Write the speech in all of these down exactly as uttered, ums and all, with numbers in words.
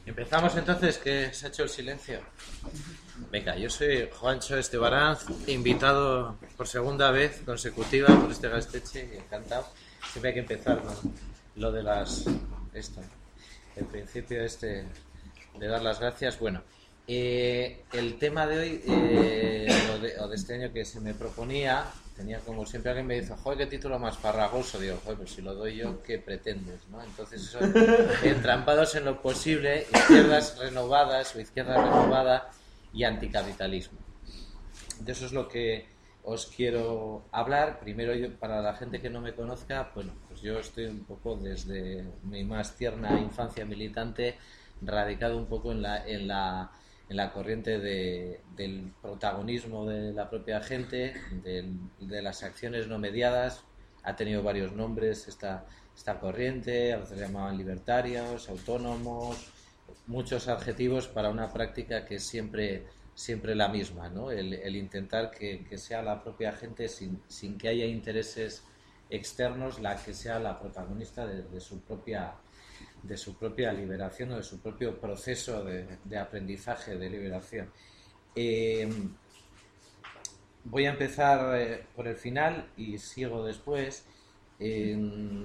Empezamos entonces, que se ha hecho el silencio. Venga, yo soy Juancho Estebaranz, invitado por segunda vez consecutiva por este Gasteche, y encantado. Siempre hay que empezar con lo de las... esto, el principio este de dar las gracias. Bueno, eh, el tema de hoy, eh, o, de, o de este año que se me proponía, tenía como siempre alguien me dice, joder, qué título más farragoso. Digo, joder, pues si lo doy yo, ¿qué pretendes? ¿No? Entonces eso, entrampados en lo posible, izquierdas renovadas o izquierda renovada y anticapitalismo. De eso es lo que os quiero hablar. Primero, yo, para la gente que no me conozca, bueno, pues yo estoy un poco desde mi más tierna infancia militante, radicado un poco en la, en la, en la corriente de, del protagonismo de la propia gente, de, de las acciones no mediadas. Ha tenido varios nombres esta, esta corriente, a veces se llamaban libertarios, autónomos, muchos adjetivos para una práctica que es siempre, siempre la misma, ¿no? El, el intentar que, que sea la propia gente, sin, sin que haya intereses externos, la que sea la protagonista de, de su propia de su propia liberación o de su propio proceso de, de aprendizaje, de liberación. Eh, voy a empezar eh, por el final y sigo después. Eh,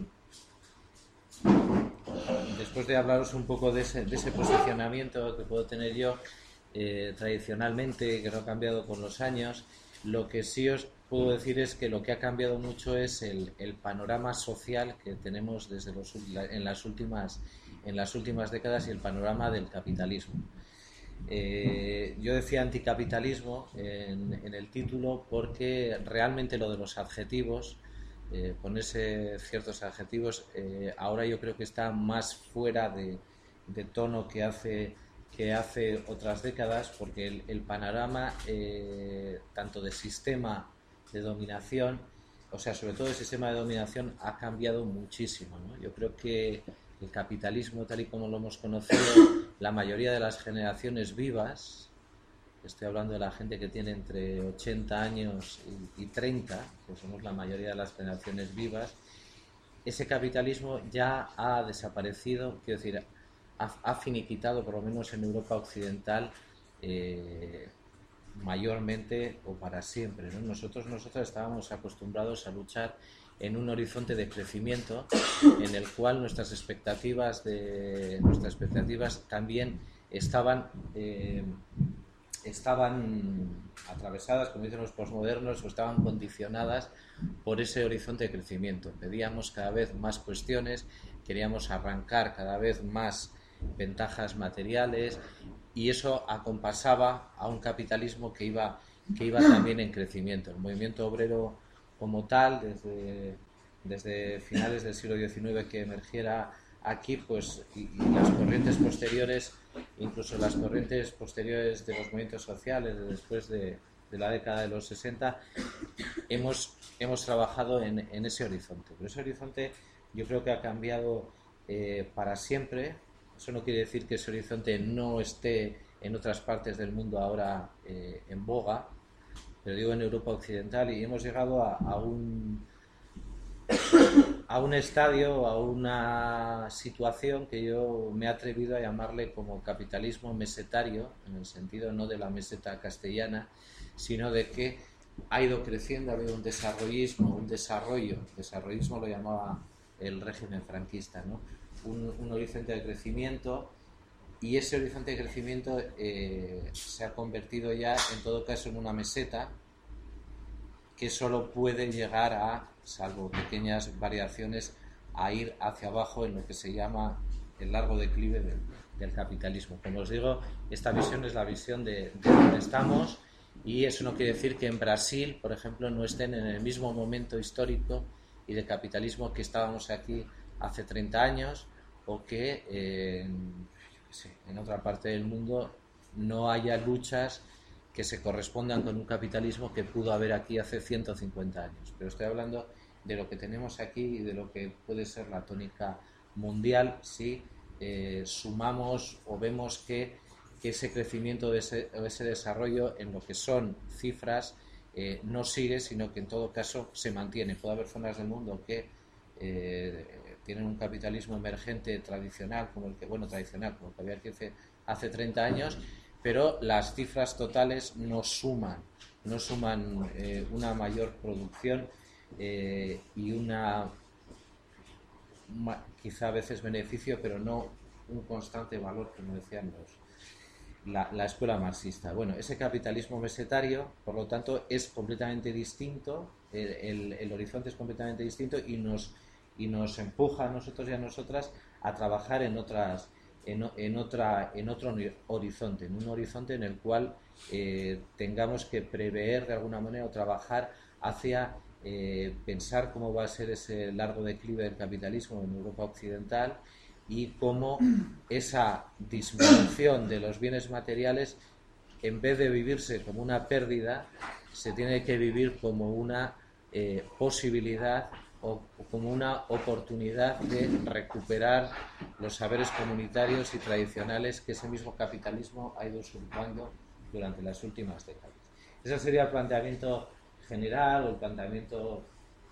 después de hablaros un poco de ese, de ese posicionamiento que puedo tener yo eh, tradicionalmente, que no ha cambiado con los años, lo que sí os puedo decir es que lo que ha cambiado mucho es el, el panorama social que tenemos desde los, en, las últimas, en las últimas décadas, y el panorama del capitalismo. Eh, yo decía anticapitalismo en, en el título porque realmente lo de los adjetivos, eh, ponerse ciertos adjetivos, eh, ahora yo creo que está más fuera de, de tono que hace que hace otras décadas, porque el, el panorama eh, tanto de sistema de dominación, o sea, sobre todo el sistema de dominación, ha cambiado muchísimo, ¿no? Yo creo que el capitalismo, tal y como lo hemos conocido, la mayoría de las generaciones vivas, estoy hablando de la gente que tiene entre ochenta años y, y treinta, que somos la mayoría de las generaciones vivas, ese capitalismo ya ha desaparecido, quiero decir, ha, ha finiquitado, por lo menos en Europa occidental, eh, mayormente o para siempre, ¿no? Nosotros, nosotros estábamos acostumbrados a luchar en un horizonte de crecimiento en el cual nuestras expectativas de nuestras expectativas también estaban eh, estaban atravesadas, como dicen los posmodernos, o estaban condicionadas por ese horizonte de crecimiento. Pedíamos cada vez más cuestiones, queríamos arrancar cada vez más ventajas materiales, y eso acompasaba a un capitalismo que iba, que iba también en crecimiento. El movimiento obrero como tal, desde, desde finales del siglo diecinueve que emergiera aquí, pues, y, y las corrientes posteriores, incluso las corrientes posteriores de los movimientos sociales de después de, de la década de los sesenta, hemos, hemos trabajado en, en ese horizonte. Pero ese horizonte yo creo que ha cambiado eh, para siempre. Eso no quiere decir que ese horizonte no esté en otras partes del mundo ahora eh, en boga, pero digo en Europa occidental, y hemos llegado a, a un a un estadio, a una situación que yo me he atrevido a llamarle como capitalismo mesetario, en el sentido no de la meseta castellana, sino de que ha ido creciendo, ha habido un desarrollismo, un desarrollo, desarrollismo lo llamaba el régimen franquista, ¿no? Un, un horizonte de crecimiento, y ese horizonte de crecimiento eh, se ha convertido ya, en todo caso, en una meseta que solo puede llegar a, salvo pequeñas variaciones, a ir hacia abajo en lo que se llama el largo declive del, del capitalismo. Como os digo, esta visión es la visión de, de donde estamos, y eso no quiere decir que en Brasil, por ejemplo, no estén en el mismo momento histórico y de capitalismo que estábamos aquí hace treinta años, o que eh, en, yo qué sé, en otra parte del mundo no haya luchas que se correspondan con un capitalismo que pudo haber aquí hace ciento cincuenta años. Pero estoy hablando de lo que tenemos aquí y de lo que puede ser la tónica mundial si eh, sumamos o vemos que, que ese crecimiento, de ese, ese desarrollo en lo que son cifras eh, no sigue, sino que en todo caso se mantiene. Puede haber zonas del mundo que eh, tienen un capitalismo emergente tradicional, como el que, bueno, tradicional, como el que había hace, hace treinta años, pero las cifras totales no suman, no suman eh, una mayor producción eh, y una, quizá a veces beneficio, pero no un constante valor, como decían los, la, la escuela marxista. Bueno, ese capitalismo mesetario, por lo tanto, es completamente distinto, el, el, el horizonte es completamente distinto y nos, y nos empuja a nosotros y a nosotras a trabajar en otras en, en otra en otro horizonte, en un horizonte en el cual eh, tengamos que prever de alguna manera o trabajar hacia eh, pensar cómo va a ser ese largo declive del capitalismo en Europa occidental y cómo esa disminución de los bienes materiales, en vez de vivirse como una pérdida, se tiene que vivir como una eh, posibilidad o como una oportunidad de recuperar los saberes comunitarios y tradicionales que ese mismo capitalismo ha ido usurpando durante las últimas décadas. Ese sería el planteamiento general o el planteamiento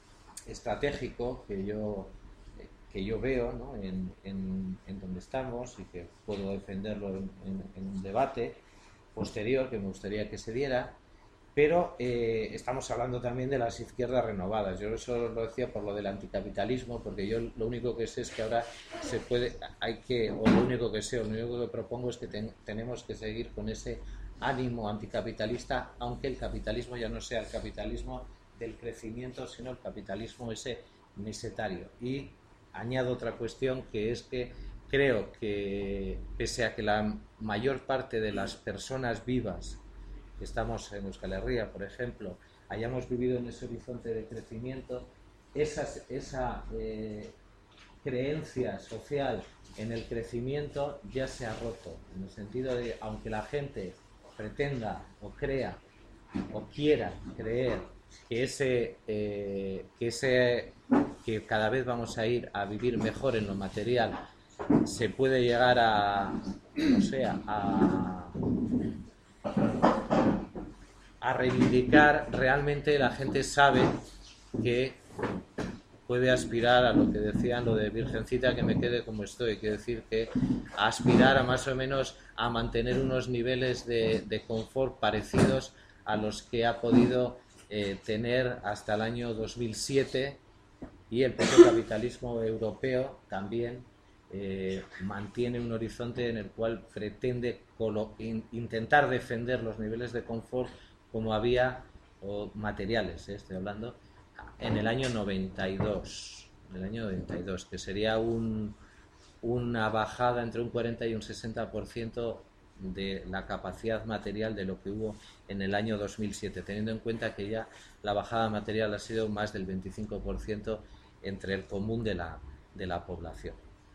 estratégico que yo que yo veo, ¿no? en, en, en donde estamos y que puedo defenderlo en, en, en un debate posterior que me gustaría que se diera, pero eh, estamos hablando también de las izquierdas renovadas. Yo eso lo decía por lo del anticapitalismo, porque yo lo único que sé es que ahora se puede, hay que, o lo único que sé, o lo único que propongo es que ten, tenemos que seguir con ese ánimo anticapitalista, aunque el capitalismo ya no sea el capitalismo del crecimiento, sino el capitalismo ese mesetario. Y añado otra cuestión, que es que creo que pese a que la mayor parte de las personas vivas que estamos en Euskal Herria, por ejemplo, hayamos vivido en ese horizonte de crecimiento, esas, esa eh, creencia social en el crecimiento ya se ha roto, en el sentido de, aunque la gente pretenda o crea o quiera creer que ese, eh, que ese que cada vez vamos a ir a vivir mejor en lo material, se puede llegar a, no sé, a, a reivindicar, realmente la gente sabe que puede aspirar a lo que decían, lo de virgencita que me quede como estoy, quiere decir que aspirar a más o menos a mantener unos niveles de, de confort parecidos a los que ha podido eh, tener hasta el año dos mil siete, y el propio capitalismo europeo también eh, mantiene un horizonte en el cual pretende colo- in, intentar defender los niveles de confort como había, o materiales, eh, estoy hablando, en el año noventa y dos, en el año noventa y dos, que sería un, una bajada entre un cuarenta y un sesenta por ciento de la capacidad material de lo que hubo en el año dos mil siete, teniendo en cuenta que ya la bajada material ha sido más del veinticinco por ciento entre el común de la, de la población.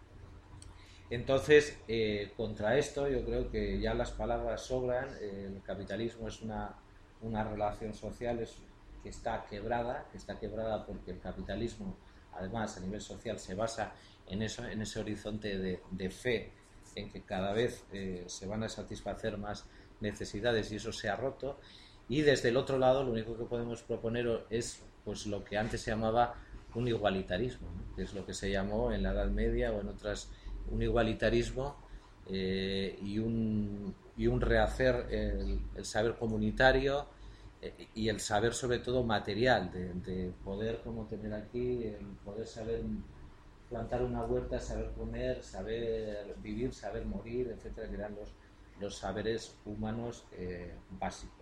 Entonces, eh, contra esto yo creo que ya las palabras sobran. El capitalismo es una, una relación social es, que está quebrada, que está quebrada porque el capitalismo, además, a nivel social se basa en eso, en ese horizonte de, de fe, en que cada vez eh, se van a satisfacer más necesidades, y eso se ha roto. Y desde el otro lado, lo único que podemos proponer es pues lo que antes se llamaba un igualitarismo, ¿no? Que es lo que se llamó en la Edad Media o en otras, un igualitarismo eh, y, un, y un rehacer el, el saber comunitario eh, y el saber sobre todo material, de, de poder, como tener aquí, el poder saber plantar una huerta, saber comer, saber vivir, saber morir, etcétera, que eran los, los saberes humanos eh, básicos.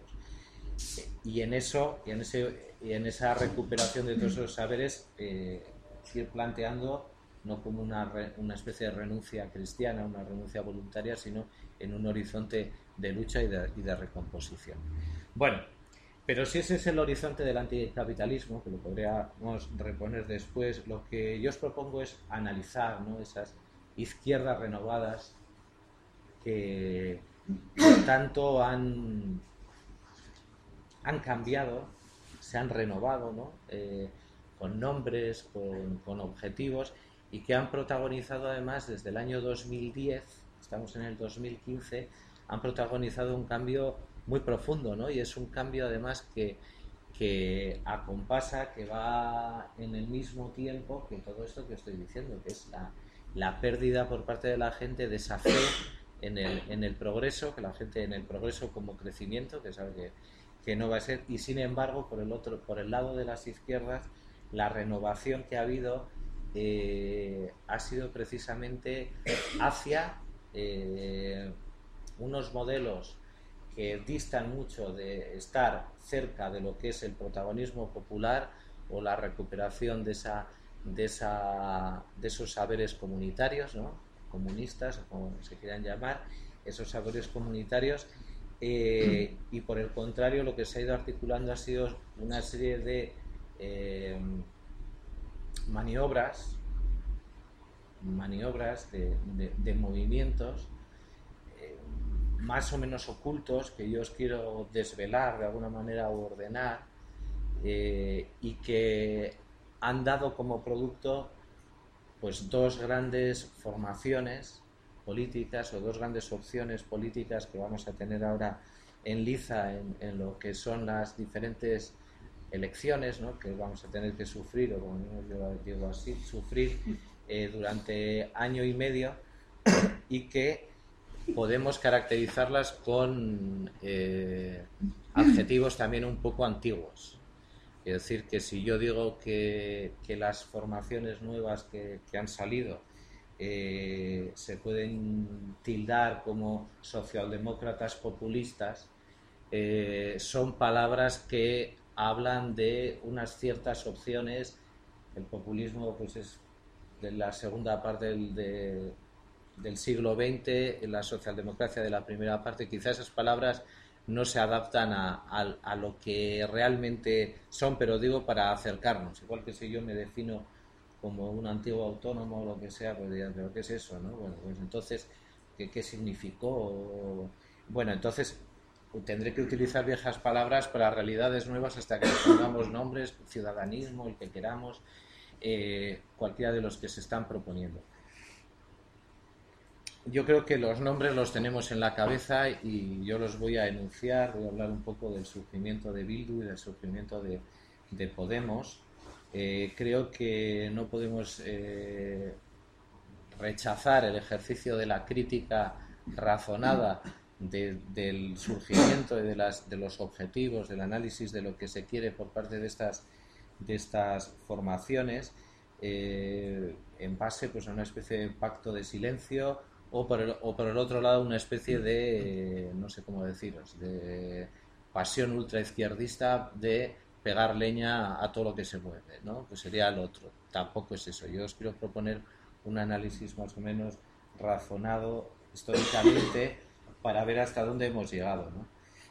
Y en eso, y en ese, y en esa recuperación de todos esos saberes, eh, ir planteando no como una, re, una especie de renuncia cristiana, una renuncia voluntaria, sino en un horizonte de lucha y de, y de recomposición. Bueno, pero si ese es el horizonte del anticapitalismo, que lo podríamos reponer después, lo que yo os propongo es analizar, ¿no?, esas izquierdas renovadas que tanto han, han cambiado, se han renovado, ¿no?, eh, con nombres, con, con objetivos, y que han protagonizado además desde el año dos mil diez, estamos en el dos mil quince, han protagonizado un cambio muy profundo, ¿no? Y es un cambio además que, que acompasa, que va en el mismo tiempo que todo esto que estoy diciendo, que es la, la pérdida por parte de la gente de esa fe en el, en el progreso, que la gente en el progreso como crecimiento, que sabe que, que no va a ser, y sin embargo por el otro, por el lado de las izquierdas, la renovación que ha habido eh, ha sido precisamente hacia eh, unos modelos que distan mucho de estar cerca de lo que es el protagonismo popular o la recuperación de esa de esa de esos saberes comunitarios, ¿no? Comunistas, o como se quieran llamar, esos saberes comunitarios, eh, y por el contrario lo que se ha ido articulando ha sido una serie de eh, maniobras maniobras de, de, de movimientos más o menos ocultos que yo os quiero desvelar de alguna manera o ordenar, eh, y que han dado como producto pues dos grandes formaciones políticas o dos grandes opciones políticas que vamos a tener ahora en liza en, en lo que son las diferentes elecciones, ¿no? Que vamos a tener que sufrir, o como yo digo así, sufrir eh, durante año y medio, y que podemos caracterizarlas con eh, adjetivos también un poco antiguos. Es decir, que si yo digo que, que las formaciones nuevas que, que han salido eh, se pueden tildar como socialdemócratas populistas, eh, son palabras que hablan de unas ciertas opciones. El populismo pues es de la segunda parte del, de, del siglo veinte, la socialdemocracia de la primera parte. Quizás esas palabras no se adaptan a, a, a lo que realmente son, pero digo para acercarnos. Igual que si yo me defino como un antiguo autónomo o lo que sea, pues dirán, ¿pero qué es eso? ¿No? Bueno, pues entonces, ¿qué, qué significó? Bueno, entonces tendré que utilizar viejas palabras para realidades nuevas hasta que pongamos nombres, ciudadanismo, el que queramos, eh, cualquiera de los que se están proponiendo. Yo creo que los nombres los tenemos en la cabeza y yo los voy a enunciar. Voy a hablar un poco del surgimiento de Bildu y del surgimiento de, de Podemos. Eh, creo que no podemos eh, rechazar el ejercicio de la crítica razonada de, del surgimiento y de, las, de los objetivos, del análisis de lo que se quiere por parte de estas, de estas formaciones, eh, en base pues, a una especie de pacto de silencio. O por, el, o por el otro lado una especie de, no sé cómo deciros, de pasión ultraizquierdista de pegar leña a todo lo que se mueve, ¿no? Pues sería el otro. Tampoco es eso. Yo os quiero proponer un análisis más o menos razonado históricamente para ver hasta dónde hemos llegado, ¿no?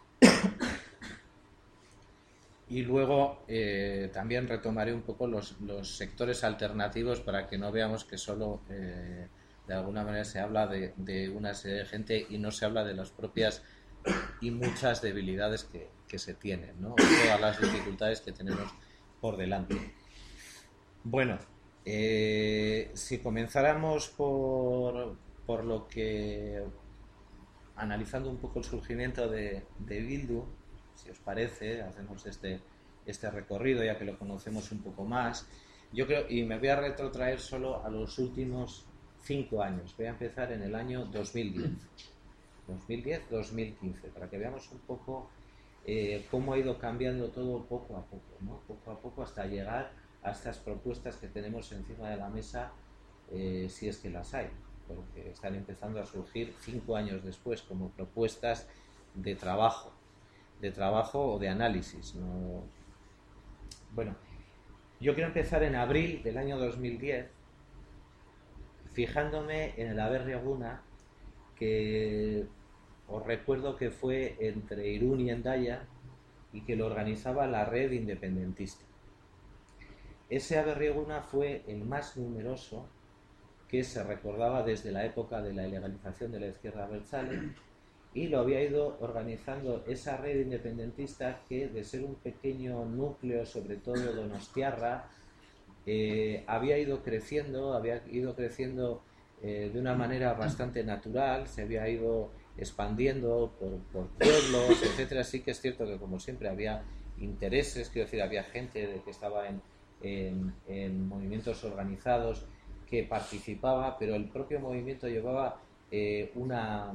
Y luego eh, también retomaré un poco los, los sectores alternativos para que no veamos que solo... Eh, de alguna manera se habla de, de una serie de gente y no se habla de las propias y muchas debilidades que, que se tienen, ¿no? Todas las dificultades que tenemos por delante. Bueno, eh, si comenzáramos por, por lo que, analizando un poco el surgimiento de, de Bildu, si os parece, hacemos este, este recorrido ya que lo conocemos un poco más. Yo creo, y me voy a retrotraer solo a los últimos cinco años. Voy a empezar en el año dos mil diez. dos mil diez dos mil quince, para que veamos un poco eh, cómo ha ido cambiando todo poco a poco, ¿no? Poco a poco hasta llegar a estas propuestas que tenemos encima de la mesa, eh, si es que las hay, porque están empezando a surgir cinco años después como propuestas de trabajo, de trabajo o de análisis, ¿no? Bueno, yo quiero empezar en abril del año dos mil diez, fijándome en el Aberri-Eguna, que os recuerdo que fue entre Irún y Hendaya y que lo organizaba la Red Independentista. Ese Aberri-Eguna fue el más numeroso que se recordaba desde la época de la ilegalización de la izquierda abertzale, y lo había ido organizando esa red independentista que, de ser un pequeño núcleo, sobre todo donostiarra, Eh, había ido creciendo, había ido creciendo eh, de una manera bastante natural, se había ido expandiendo por, por pueblos, etcétera. Sí que es cierto que, como siempre, había intereses, quiero decir, había gente de que estaba en, en, en movimientos organizados que participaba, pero el propio movimiento llevaba eh, una,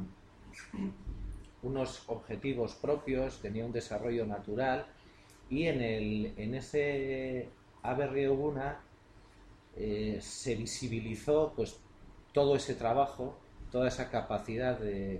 unos objetivos propios, tenía un desarrollo natural, y en, el, en ese Aberri Eguna eh, se visibilizó pues todo ese trabajo, toda esa capacidad de,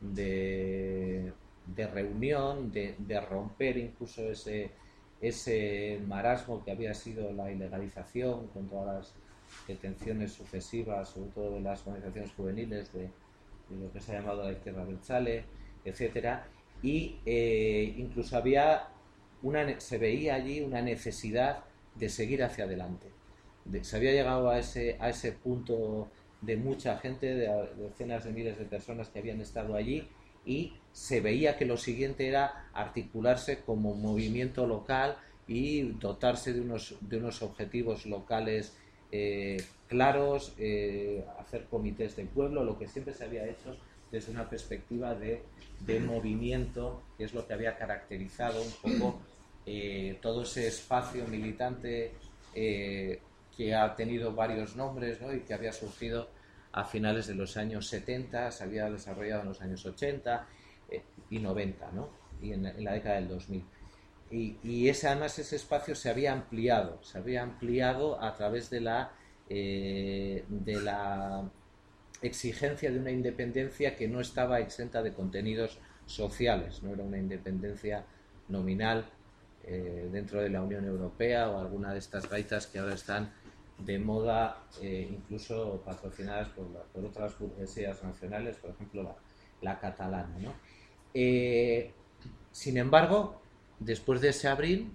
de, de reunión, de, de romper incluso ese, ese marasmo que había sido la ilegalización con todas las detenciones sucesivas, sobre todo de las organizaciones juveniles de, de lo que se ha llamado la izquierda abertzale, etcétera, y eh, incluso había una, se veía allí una necesidad de seguir hacia adelante. De, se había llegado a ese, a ese punto de mucha gente, de, de decenas de miles de personas que habían estado allí, y se veía que lo siguiente era articularse como movimiento local y dotarse de unos, de unos objetivos locales eh, claros, eh, hacer comités del pueblo, lo que siempre se había hecho desde una perspectiva de, de movimiento, que es lo que había caracterizado un poco eh, todo ese espacio militante eh, que ha tenido varios nombres, ¿no? Y que había surgido a finales de los años setenta, se había desarrollado en los años ochenta eh, y noventa, ¿no? Y en, en la década del dos mil. Y, y ese, además ese espacio se había ampliado, se había ampliado a través de la, eh, de la exigencia de una independencia que no estaba exenta de contenidos sociales, no era una independencia nominal eh, dentro de la Unión Europea o alguna de estas gaitas que ahora están de moda, eh, incluso patrocinadas por, la, por otras burguesías nacionales, por ejemplo la, la catalana, ¿no? Eh, sin embargo, después de ese abril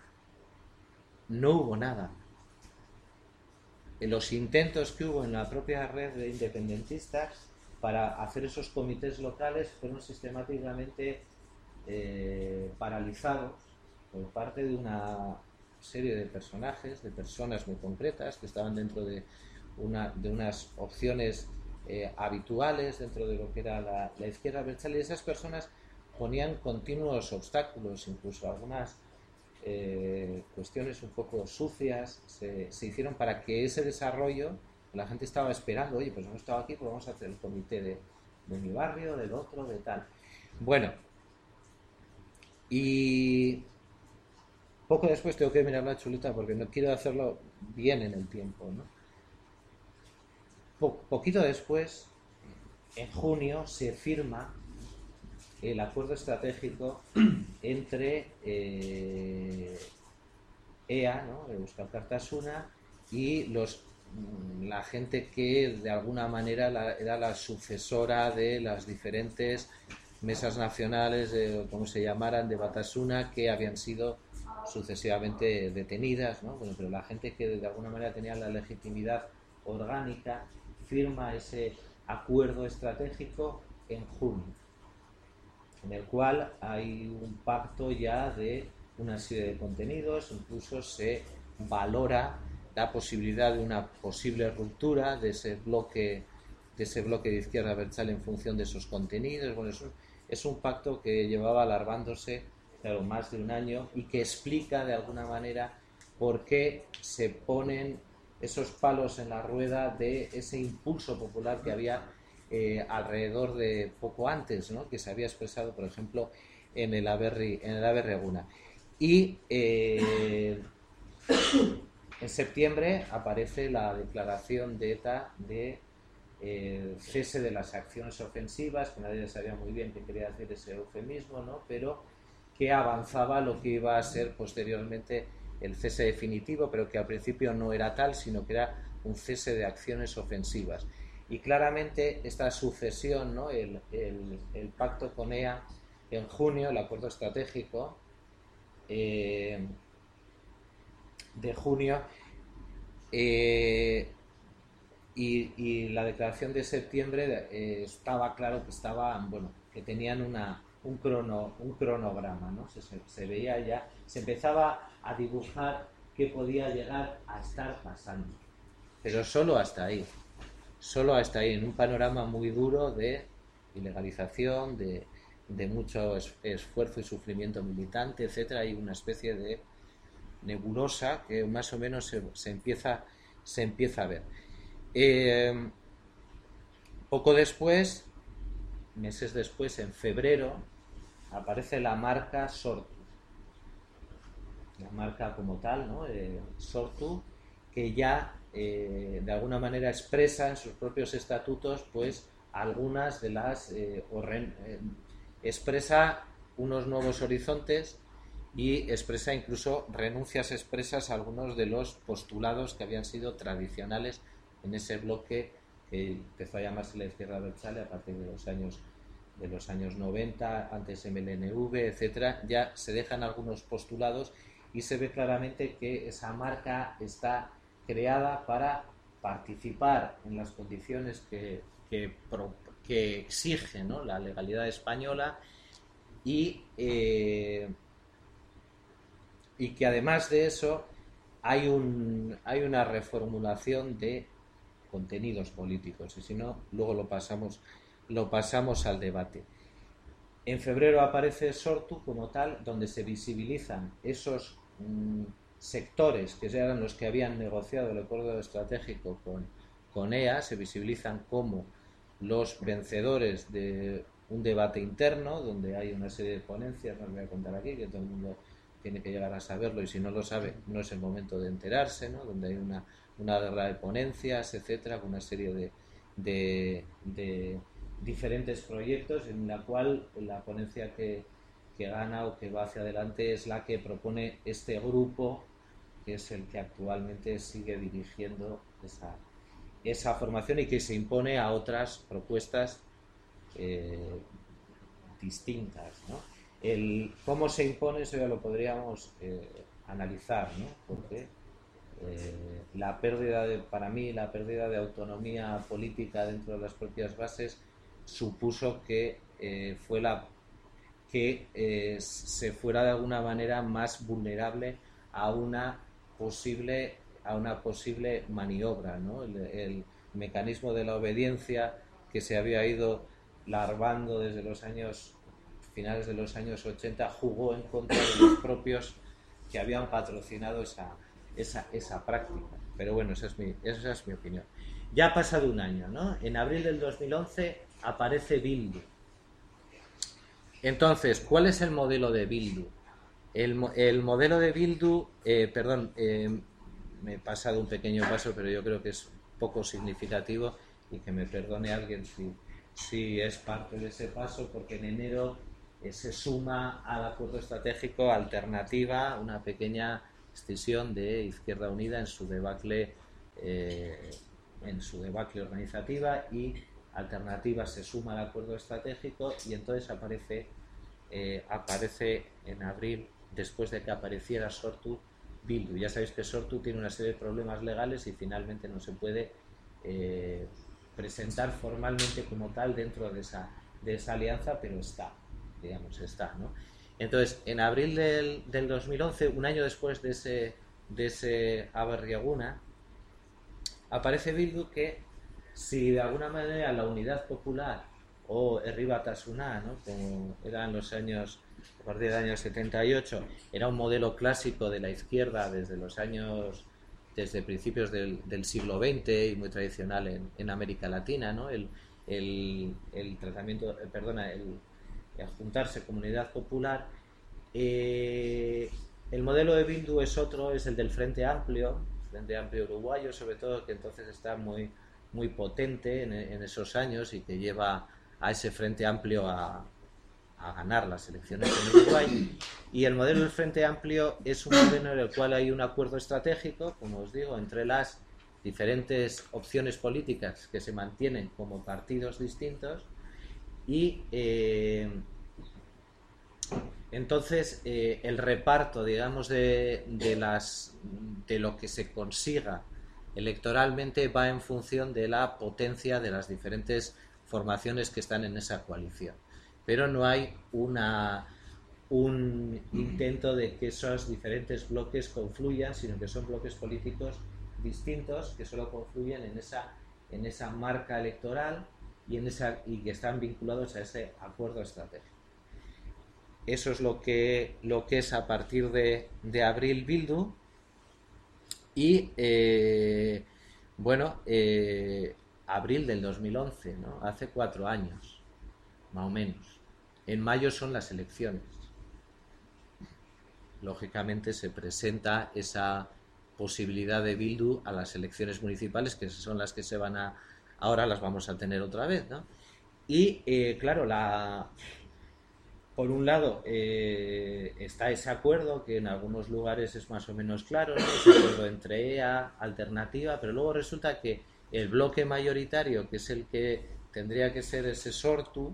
no hubo nada. Los intentos que hubo en la propia red de independentistas para hacer esos comités locales fueron sistemáticamente eh, paralizados por parte de una serie de personajes, de personas muy concretas que estaban dentro de, una, de unas opciones eh, habituales dentro de lo que era la, la izquierda abertzale, y esas personas ponían continuos obstáculos, incluso algunas eh, cuestiones un poco sucias se, se hicieron para que ese desarrollo, la gente estaba esperando, oye, pues hemos estado aquí, pues vamos a hacer el comité de, de mi barrio, del otro, de tal. Bueno, y poco después tengo que mirar la chuleta porque no quiero hacerlo bien en el tiempo, ¿no? Po- poquito después, en junio, se firma el acuerdo estratégico entre eh, E A, ¿no? Euskal Kartasuna, y los, la gente que de alguna manera la, era la sucesora de las diferentes mesas nacionales, de, como se llamaran, de Batasuna, que habían sido sucesivamente detenidas, ¿no? Bueno, pero la gente que de alguna manera tenía la legitimidad orgánica firma ese acuerdo estratégico en junio, en el cual hay un pacto ya de una serie de contenidos, incluso se valora la posibilidad de una posible ruptura de ese bloque de ese bloque de izquierda abertzale en función de esos contenidos. Bueno, es un, es un pacto que llevaba alargándose, claro, más de un año, y que explica de alguna manera por qué se ponen esos palos en la rueda de ese impulso popular que había eh, alrededor de poco antes, ¿no? Que se había expresado, por ejemplo, en el Aberri, en el Aberri Eguna. Y eh, en septiembre aparece la declaración de ETA de eh, cese de las acciones ofensivas, que nadie sabía muy bien qué quería decir ese eufemismo, ¿no? Pero que avanzaba lo que iba a ser posteriormente el cese definitivo, pero que al principio no era tal, sino que era un cese de acciones ofensivas. Y claramente esta sucesión, ¿no? el, el, el pacto con E A en junio, el acuerdo estratégico eh, de junio, eh, y, y la declaración de septiembre eh, estaba claro que estaban, bueno, que tenían una un crono un cronograma, ¿no? Se, se, se veía ya, se empezaba a dibujar qué podía llegar a estar pasando, pero solo hasta ahí, solo hasta ahí, en un panorama muy duro de ilegalización, de, de mucho es, esfuerzo y sufrimiento militante, etcétera. Hay una especie de nebulosa que más o menos se, se empieza se empieza a ver. Eh, poco después, meses después, en febrero, aparece la marca Sortu, la marca como tal, ¿no? Eh, Sortu, que ya eh, de alguna manera expresa en sus propios estatutos, pues algunas de las eh, orren, eh, expresa unos nuevos horizontes y expresa incluso renuncias expresas a algunos de los postulados que habían sido tradicionales en ese bloque que empezó a llamarse la izquierda abertzale a partir de los años de los años noventa, antes M L N V, etcétera. Ya se dejan algunos postulados y se ve claramente que esa marca está creada para participar en las condiciones que, que, que exige, ¿no?, la legalidad española y, eh, y que además de eso hay, un, hay una reformulación de contenidos políticos, y si no, luego lo pasamos, lo pasamos al debate. En febrero aparece Sortu como tal, donde se visibilizan esos mmm, sectores que eran los que habían negociado el acuerdo estratégico con, con E A, se visibilizan como los vencedores de un debate interno, donde hay una serie de ponencias, no os voy a contar aquí, que todo el mundo tiene que llegar a saberlo, y si no lo sabe, no es el momento de enterarse, ¿no?, donde hay una, una guerra de ponencias, etcétera, con una serie de, de, de diferentes proyectos, en la cual la ponencia que, que gana o que va hacia adelante es la que propone este grupo, que es el que actualmente sigue dirigiendo esa, esa formación y que se impone a otras propuestas eh, distintas, ¿no? El cómo se impone, eso ya lo podríamos eh, analizar, ¿no?, porque eh, la pérdida de, para mí, la pérdida de autonomía política dentro de las propias bases supuso que eh, fue la que eh, se fuera de alguna manera más vulnerable a una posible a una posible maniobra, ¿no? El, el mecanismo de la obediencia que se había ido larvando desde los años finales de los años ochenta jugó en contra de los propios que habían patrocinado esa, esa, esa práctica. Pero bueno, esa es mi, esa es mi opinión. Ya ha pasado un año, ¿no? En abril del dos mil once aparece Bildu. Entonces, ¿cuál es el modelo de Bildu? El, el modelo de Bildu, eh, perdón, eh, me he pasado un pequeño paso, pero yo creo que es poco significativo y que me perdone alguien si, si es parte de ese paso, porque en enero eh, se suma al acuerdo estratégico Alternativa, una pequeña escisión de Izquierda Unida en su debacle, eh, en su debacle organizativa, y Alternativa se suma al acuerdo estratégico, y entonces aparece, eh, aparece en abril, después de que apareciera Sortu, Bildu. Ya sabéis que Sortu tiene una serie de problemas legales y finalmente no se puede eh, presentar formalmente como tal dentro de esa, de esa alianza, pero está, digamos, está, ¿no? Entonces, en abril del, del dos mil once, un año después de ese, de ese Aberriaguna, aparece Bildu, que si de alguna manera la Unidad Popular o Herri Batasuna, ¿no?, como eran los años, a partir del año setenta y ocho, era un modelo clásico de la izquierda desde los años, desde principios del, del siglo veinte, y muy tradicional en, en América Latina, ¿no?, el, el, el tratamiento, eh, perdona, el, el juntarse con Unidad Popular. Eh, el modelo de Bildu es otro, es el del Frente Amplio, Frente Amplio uruguayo, sobre todo, que entonces está muy, muy potente en, en esos años y que lleva a ese Frente Amplio a, a ganar las elecciones en Uruguay. Y el modelo del Frente Amplio es un modelo en el cual hay un acuerdo estratégico, como os digo, entre las diferentes opciones políticas que se mantienen como partidos distintos, y eh, entonces eh, el reparto, digamos, de, de, las, de lo que se consiga electoralmente va en función de la potencia de las diferentes formaciones que están en esa coalición, pero no hay una, un intento de que esos diferentes bloques confluyan, sino que son bloques políticos distintos que solo confluyen en esa, en esa marca electoral y, en esa, y que están vinculados a ese acuerdo estratégico. eso es lo que, lo que es a partir de, de abril Bildu. Y eh, bueno, eh, abril del dos mil once, ¿no? Hace cuatro años, más o menos. En mayo son las elecciones. Lógicamente se presenta esa posibilidad de Bildu a las elecciones municipales, que son las que se van a... Ahora las vamos a tener otra vez, ¿no? Y, eh, claro, la... Por un lado, eh, está ese acuerdo que en algunos lugares es más o menos claro, ¿no? Ese acuerdo entre E A, Alternativa, pero luego resulta que el bloque mayoritario, que es el que tendría que ser ese Sortu,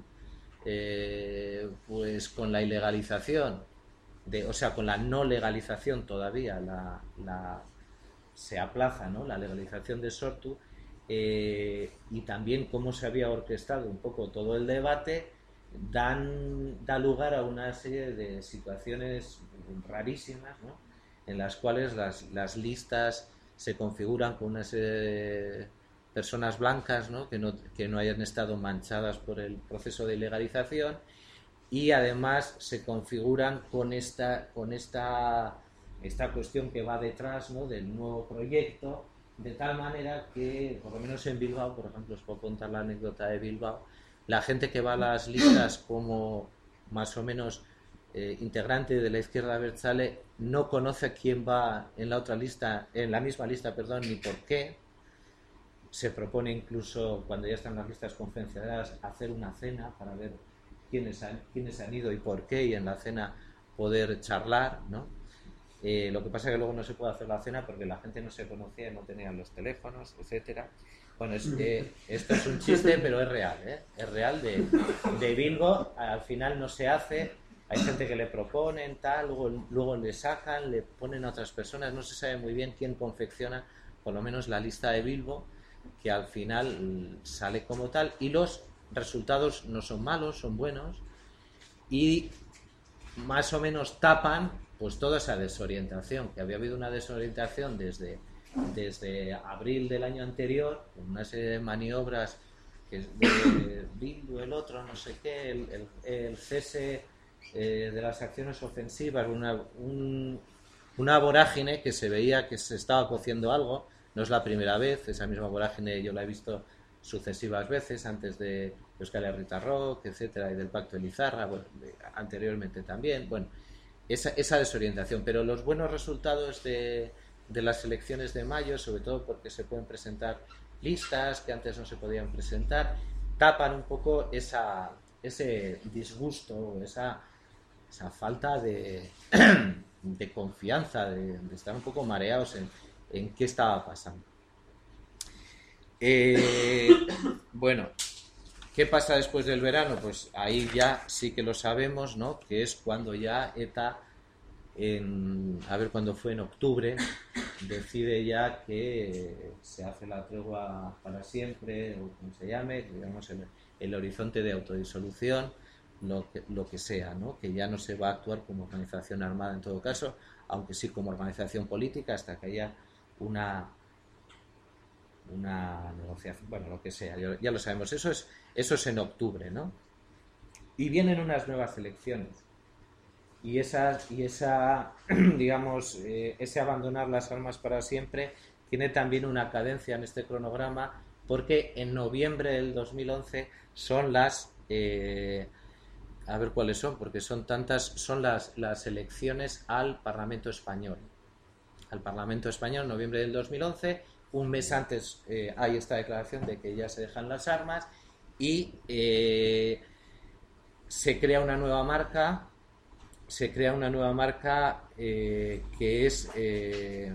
eh, pues con la ilegalización, de, o sea, con la no legalización todavía, la, la, se aplaza, ¿no?, la legalización de Sortu, eh, y también cómo se había orquestado un poco todo el debate, dan da lugar a una serie de situaciones rarísimas, ¿no?, en las cuales las, las listas se configuran con una serie de personas blancas, ¿no?, que no que no hayan estado manchadas por el proceso de ilegalización, y además se configuran con esta con esta esta cuestión que va detrás, ¿no?, del nuevo proyecto, de tal manera que, por lo menos en Bilbao, por ejemplo, os puedo contar la anécdota de Bilbao, la gente que va a las listas como más o menos eh, integrante de la izquierda abertzale no conoce quién va en la otra lista, en la misma lista, perdón, ni por qué. Se propone incluso, cuando ya están las listas conferenciadas, hacer una cena para ver quiénes han, quiénes han ido y por qué, y en la cena poder charlar, ¿no? Eh, lo que pasa es que luego no se puede hacer la cena porque la gente no se conocía, no tenían los teléfonos, etcétera. Bueno, es, eh, esto es un chiste, pero es real, ¿eh? Es real. De, de Bilbo al final no se hace, hay gente que le proponen, tal, luego, luego le sacan, le ponen a otras personas, no se sabe muy bien quién confecciona, por lo menos la lista de Bilbo, que al final sale como tal, y los resultados no son malos, son buenos, y más o menos tapan pues toda esa desorientación, que había habido una desorientación desde desde abril del año anterior, con una serie de maniobras que de Bildu, el otro, no sé qué, el, el, el cese eh, de las acciones ofensivas, una, un, una vorágine que se veía que se estaba cociendo algo. No es la primera vez, esa misma vorágine yo la he visto sucesivas veces, antes de Euskal Herria Rock, etcétera, y del Pacto de Lizarra, bueno, de, anteriormente también, bueno, esa, esa desorientación, pero los buenos resultados de de las elecciones de mayo, sobre todo porque se pueden presentar listas que antes no se podían presentar, tapan un poco esa, ese disgusto, esa, esa falta de, de confianza, de, de estar un poco mareados en, en qué estaba pasando. Eh, bueno, ¿qué pasa después del verano? Pues ahí ya sí que lo sabemos, ¿no?, que es cuando ya ETA, en, a ver cuándo fue, en octubre, decide ya que se hace la tregua para siempre, o como se llame, digamos el, el horizonte de autodisolución, lo que, lo que sea, ¿no?, que ya no se va a actuar como organización armada en todo caso, aunque sí como organización política, hasta que haya una una negociación, bueno, lo que sea, ya, ya lo sabemos, eso es, eso es en octubre, ¿no? Y vienen unas nuevas elecciones. Y esa, y esa digamos, eh, ese abandonar las armas para siempre tiene también una cadencia en este cronograma, porque en noviembre del dos mil once son las, eh, a ver cuáles son, porque son tantas, son las, las elecciones al Parlamento Español. Al Parlamento Español, noviembre del dos mil once, un mes antes eh, hay esta declaración de que ya se dejan las armas, y eh, se crea una nueva marca, se crea una nueva marca eh, que es eh,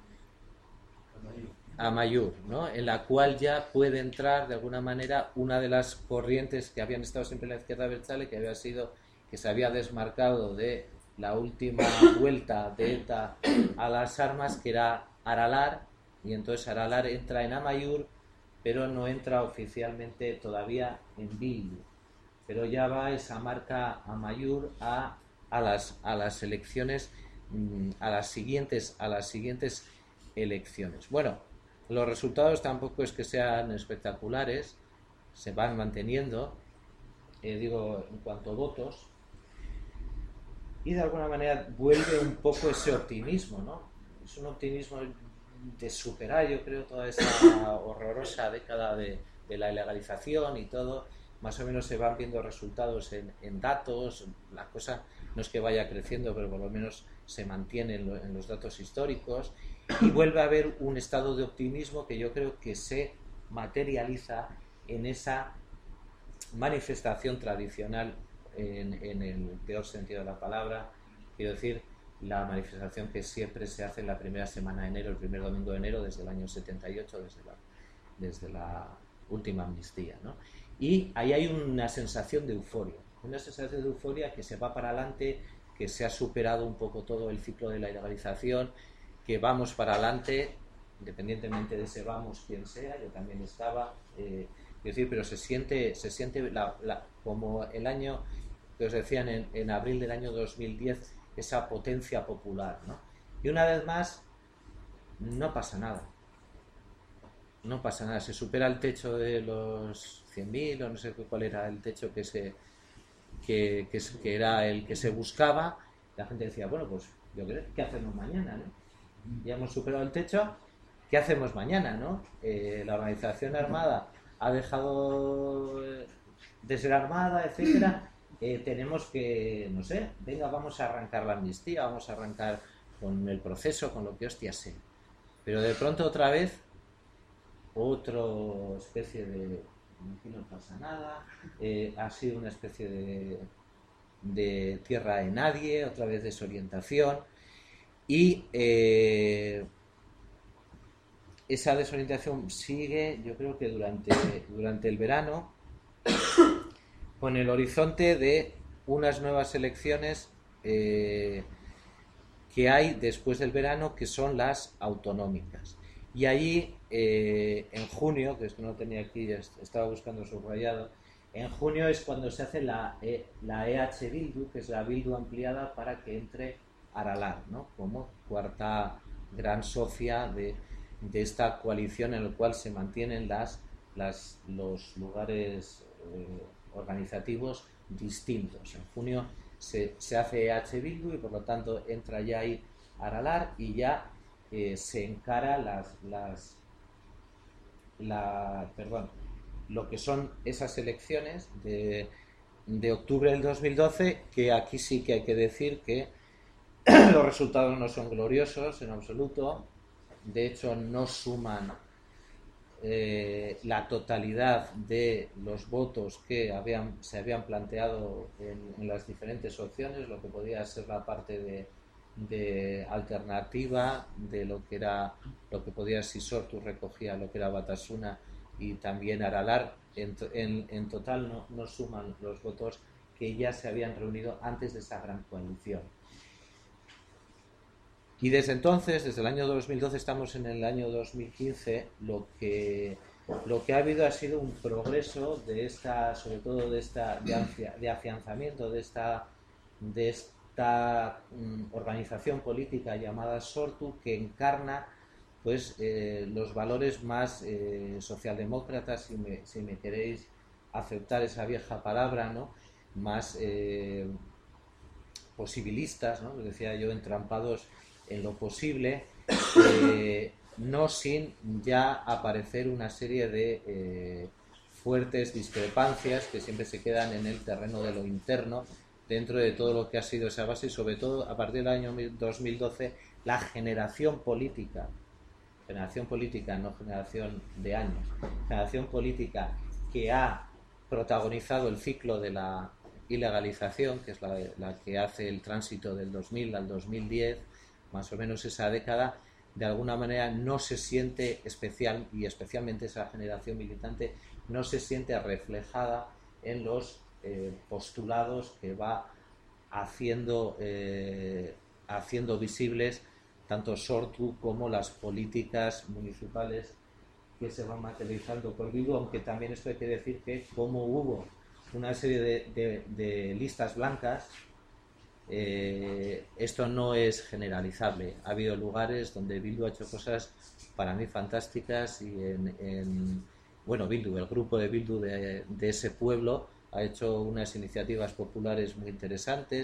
Amaiur, ¿no?, en la cual ya puede entrar de alguna manera una de las corrientes que habían estado siempre en la izquierda abertzale, que había sido, que se había desmarcado de la última vuelta de ETA a las armas, que era Aralar, y entonces Aralar entra en Amaiur, pero no entra oficialmente todavía en Bildu, pero ya va esa marca Amaiur a a las a las elecciones, a las siguientes a las siguientes elecciones. Bueno, los resultados tampoco es que sean espectaculares, se van manteniendo, eh, digo, en cuanto a votos. y de alguna manera vuelve un poco ese optimismo, ¿no? Es un optimismo de superar, yo creo, toda esa horrorosa década de, de la ilegalización y todo. Más o menos se van viendo resultados en, en datos, la cosa no es que vaya creciendo, pero por lo menos se mantiene en, lo, en los datos históricos, y vuelve a haber un estado de optimismo que yo creo que se materializa en esa manifestación tradicional en, en el peor sentido de la palabra, quiero decir, la manifestación que siempre se hace en la primera semana de enero, el primer domingo de enero desde el año setenta y ocho, desde la, desde la última amnistía, ¿no? Y ahí hay una sensación de euforia, una sensación de euforia que se va para adelante, que se ha superado un poco todo el ciclo de la ilegalización, que vamos para adelante, independientemente de ese vamos quien sea, yo también estaba, eh, decir, pero se siente, se siente la, la, como el año que os decían en, en abril del año dos mil diez, esa potencia popular, ¿no? Y una vez más, no pasa nada. No pasa nada. Se supera el techo de los cien mil, o no sé cuál era el techo que se que, que, que era el que se buscaba. La gente decía, bueno, pues yo creo, ¿qué hacemos mañana, no? Ya hemos superado el techo, ¿qué hacemos mañana, no? Eh, la organización armada ha dejado de ser armada, etcétera. Eh, tenemos que, no sé, venga, vamos a arrancar la amnistía, vamos a arrancar con el proceso, con lo que hostia sea. Pero de pronto otra vez, otra especie de, aquí no pasa nada, eh, ha sido una especie de, de tierra de nadie, otra vez desorientación, y eh, esa desorientación sigue, yo creo que durante, durante el verano, con el horizonte de unas nuevas elecciones eh, que hay después del verano, que son las autonómicas. Y allí, eh, en junio, que es que no tenía aquí, estaba buscando subrayado, en junio es cuando se hace la, eh, la E H Bildu, que es la Bildu ampliada para que entre Aralar, ¿no? Como cuarta gran socia de, de esta coalición en la cual se mantienen las, las, los lugares eh, organizativos distintos. En junio se, se hace E H Bildu y por lo tanto entra ya ahí Aralar y ya eh, se encara las, las la, perdón, lo que son esas elecciones de, de octubre del dos mil doce, que aquí sí que hay que decir que los resultados no son gloriosos en absoluto, de hecho no suman Eh, la totalidad de los votos que habían, se habían planteado en, en las diferentes opciones, lo que podía ser la parte de, de alternativa de lo que era lo que podía ser Sortu, recogía lo que era Batasuna y también Aralar. En, en, en total no, no suman los votos que ya se habían reunido antes de esa gran coalición. Y desde entonces, desde el año dos mil doce, estamos en el año dos mil quince, lo que, lo que ha habido ha sido un progreso de esta, sobre todo de esta, de, ancia, de afianzamiento de esta, de esta um, organización política llamada Sortu, que encarna pues eh, los valores más eh, socialdemócratas, si me, si me queréis aceptar esa vieja palabra, ¿no? Más eh, posibilistas, ¿no? Decía yo, entrampados en lo posible, eh, no sin ya aparecer una serie de eh, fuertes discrepancias que siempre se quedan en el terreno de lo interno dentro de todo lo que ha sido esa base, y sobre todo a partir del año dos mil doce la generación política, generación política, no generación de años, generación política que ha protagonizado el ciclo de la ilegalización, que es la, la que hace el tránsito del dos mil al dos mil diez, más o menos esa década, de alguna manera no se siente especial, y especialmente esa generación militante no se siente reflejada en los eh, postulados que va haciendo eh, haciendo visibles tanto Sortu como las políticas municipales que se van materializando por Bildu, aunque también esto hay que decir que como hubo una serie de, de, de listas blancas, Eh, esto no es generalizable. Ha habido lugares donde Bildu ha hecho cosas para mí fantásticas y en, en bueno, Bildu, el grupo de Bildu de, de ese pueblo ha hecho unas iniciativas populares muy interesantes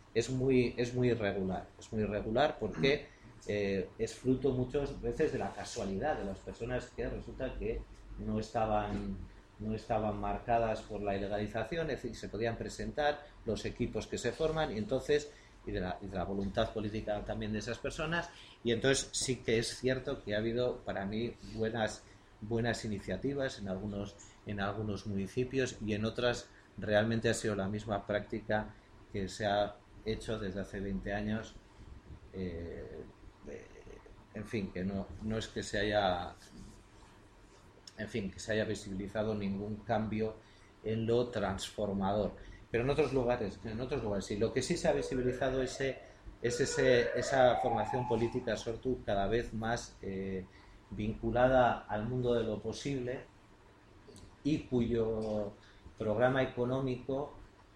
es muy, es muy irregular. Es muy irregular porque eh, es fruto muchas veces de la casualidad de las personas que resulta que no estaban, no estaban marcadas por la ilegalización, es decir, se podían presentar los equipos que se forman y entonces y de, la, y de la voluntad política también de esas personas, y entonces sí que es cierto que ha habido para mí buenas buenas iniciativas en algunos en algunos municipios, y en otras realmente ha sido la misma práctica que se ha hecho desde hace veinte años. eh, eh, en fin, que no, no es que se haya en fin, que se haya visibilizado ningún cambio en lo transformador, pero en otros lugares, en otros lugares sí. Lo que sí se ha visibilizado ese, es ese, esa formación política Sortu cada vez más eh, vinculada al mundo de lo posible, y cuyo programa económico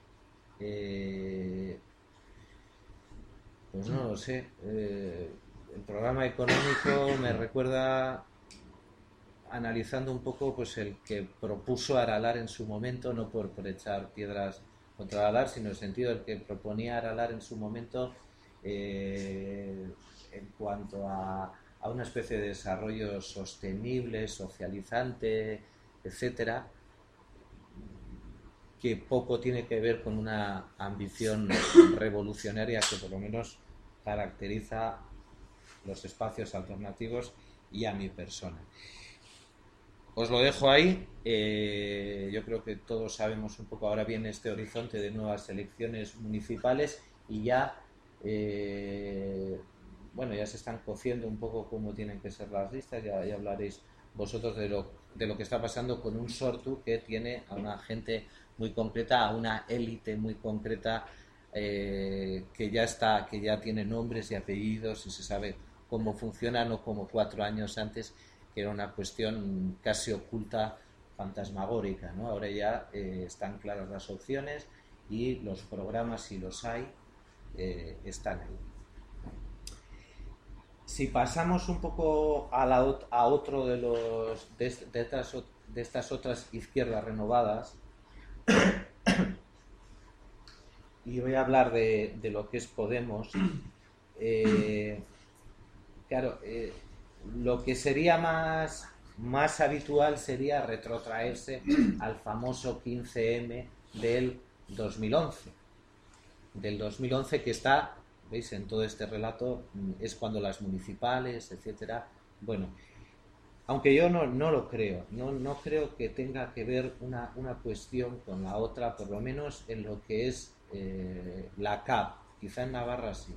eh, pues no lo sé, eh, el programa económico me recuerda, analizando un poco, pues el que propuso Aralar en su momento, no por, por echar piedras contra Aralar, sino en el sentido del que proponía Aralar en su momento eh, en cuanto a, a una especie de desarrollo sostenible, socializante, etcétera, que poco tiene que ver con una ambición revolucionaria que por lo menos caracteriza los espacios alternativos y a mi persona. Os lo dejo ahí. Eh, yo creo que todos sabemos un poco, ahora viene este horizonte de nuevas elecciones municipales y ya eh, bueno, ya se están cociendo un poco cómo tienen que ser las listas. Ya, ya hablaréis vosotros de lo, de lo que está pasando con un Sortu que tiene a una gente muy concreta, a una élite muy concreta, eh, que ya está, que ya tiene nombres y apellidos y se sabe cómo funciona, no como cuatro años antes, que era una cuestión casi oculta, fantasmagórica, ¿no? Ahora ya eh, están claras las opciones y los programas, si los hay, eh, están ahí. Si pasamos un poco a, la, a otro de los de, de, estas, de estas otras izquierdas renovadas, y voy a hablar de, de lo que es Podemos. eh, claro, eh, lo que sería más, más habitual sería retrotraerse al famoso quince eme del dos mil once. Del dos mil once, que está, veis, en todo este relato, es cuando las municipales, etcétera. Bueno, aunque yo no, no lo creo, no, no creo que tenga que ver una, una cuestión con la otra, por lo menos en lo que es eh, la C A P. Quizá en Navarra sí.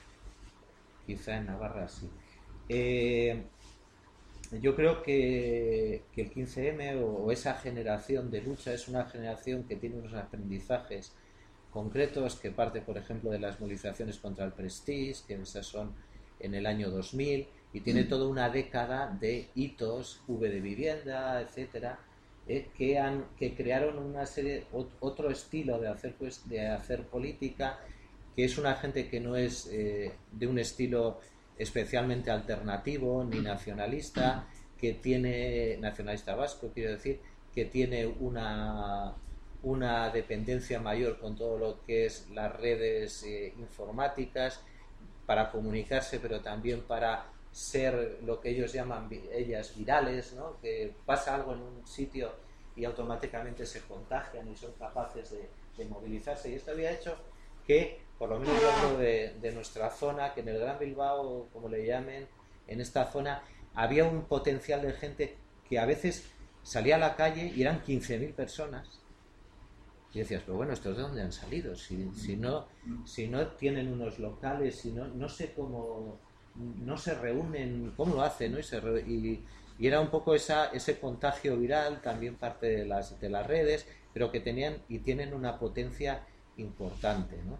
Quizá en Navarra sí. Eh, yo creo que, que el quince eme o, o esa generación de lucha es una generación que tiene unos aprendizajes concretos, que parte, por ejemplo, de las movilizaciones contra el Prestige, que esas son en el año dos mil, y tiene toda una década de hitos, V de vivienda, etcétera, eh, que han que crearon una serie, otro estilo de hacer pues de hacer política, que es una gente que no es eh, de un estilo especialmente alternativo ni nacionalista, que tiene nacionalista vasco, quiero decir, que tiene una una dependencia mayor con todo lo que es las redes eh, informáticas para comunicarse, pero también para ser lo que ellos llaman ellas virales, ¿no? Que pasa algo en un sitio y automáticamente se contagian y son capaces de, de movilizarse, y esto había hecho que, por lo menos hablando de, de nuestra zona, que en el Gran Bilbao, como le llamen, en esta zona había un potencial de gente que a veces salía a la calle y eran quince mil personas. Y decías, pero bueno, ¿estos de dónde han salido? Si, si, no, si no tienen unos locales, si no, no sé cómo, no se reúnen, ¿cómo lo hacen? ¿No? Y, se re, y, y era un poco esa, ese contagio viral, también parte de las, de las redes, pero que tenían y tienen una potencia importante, ¿no?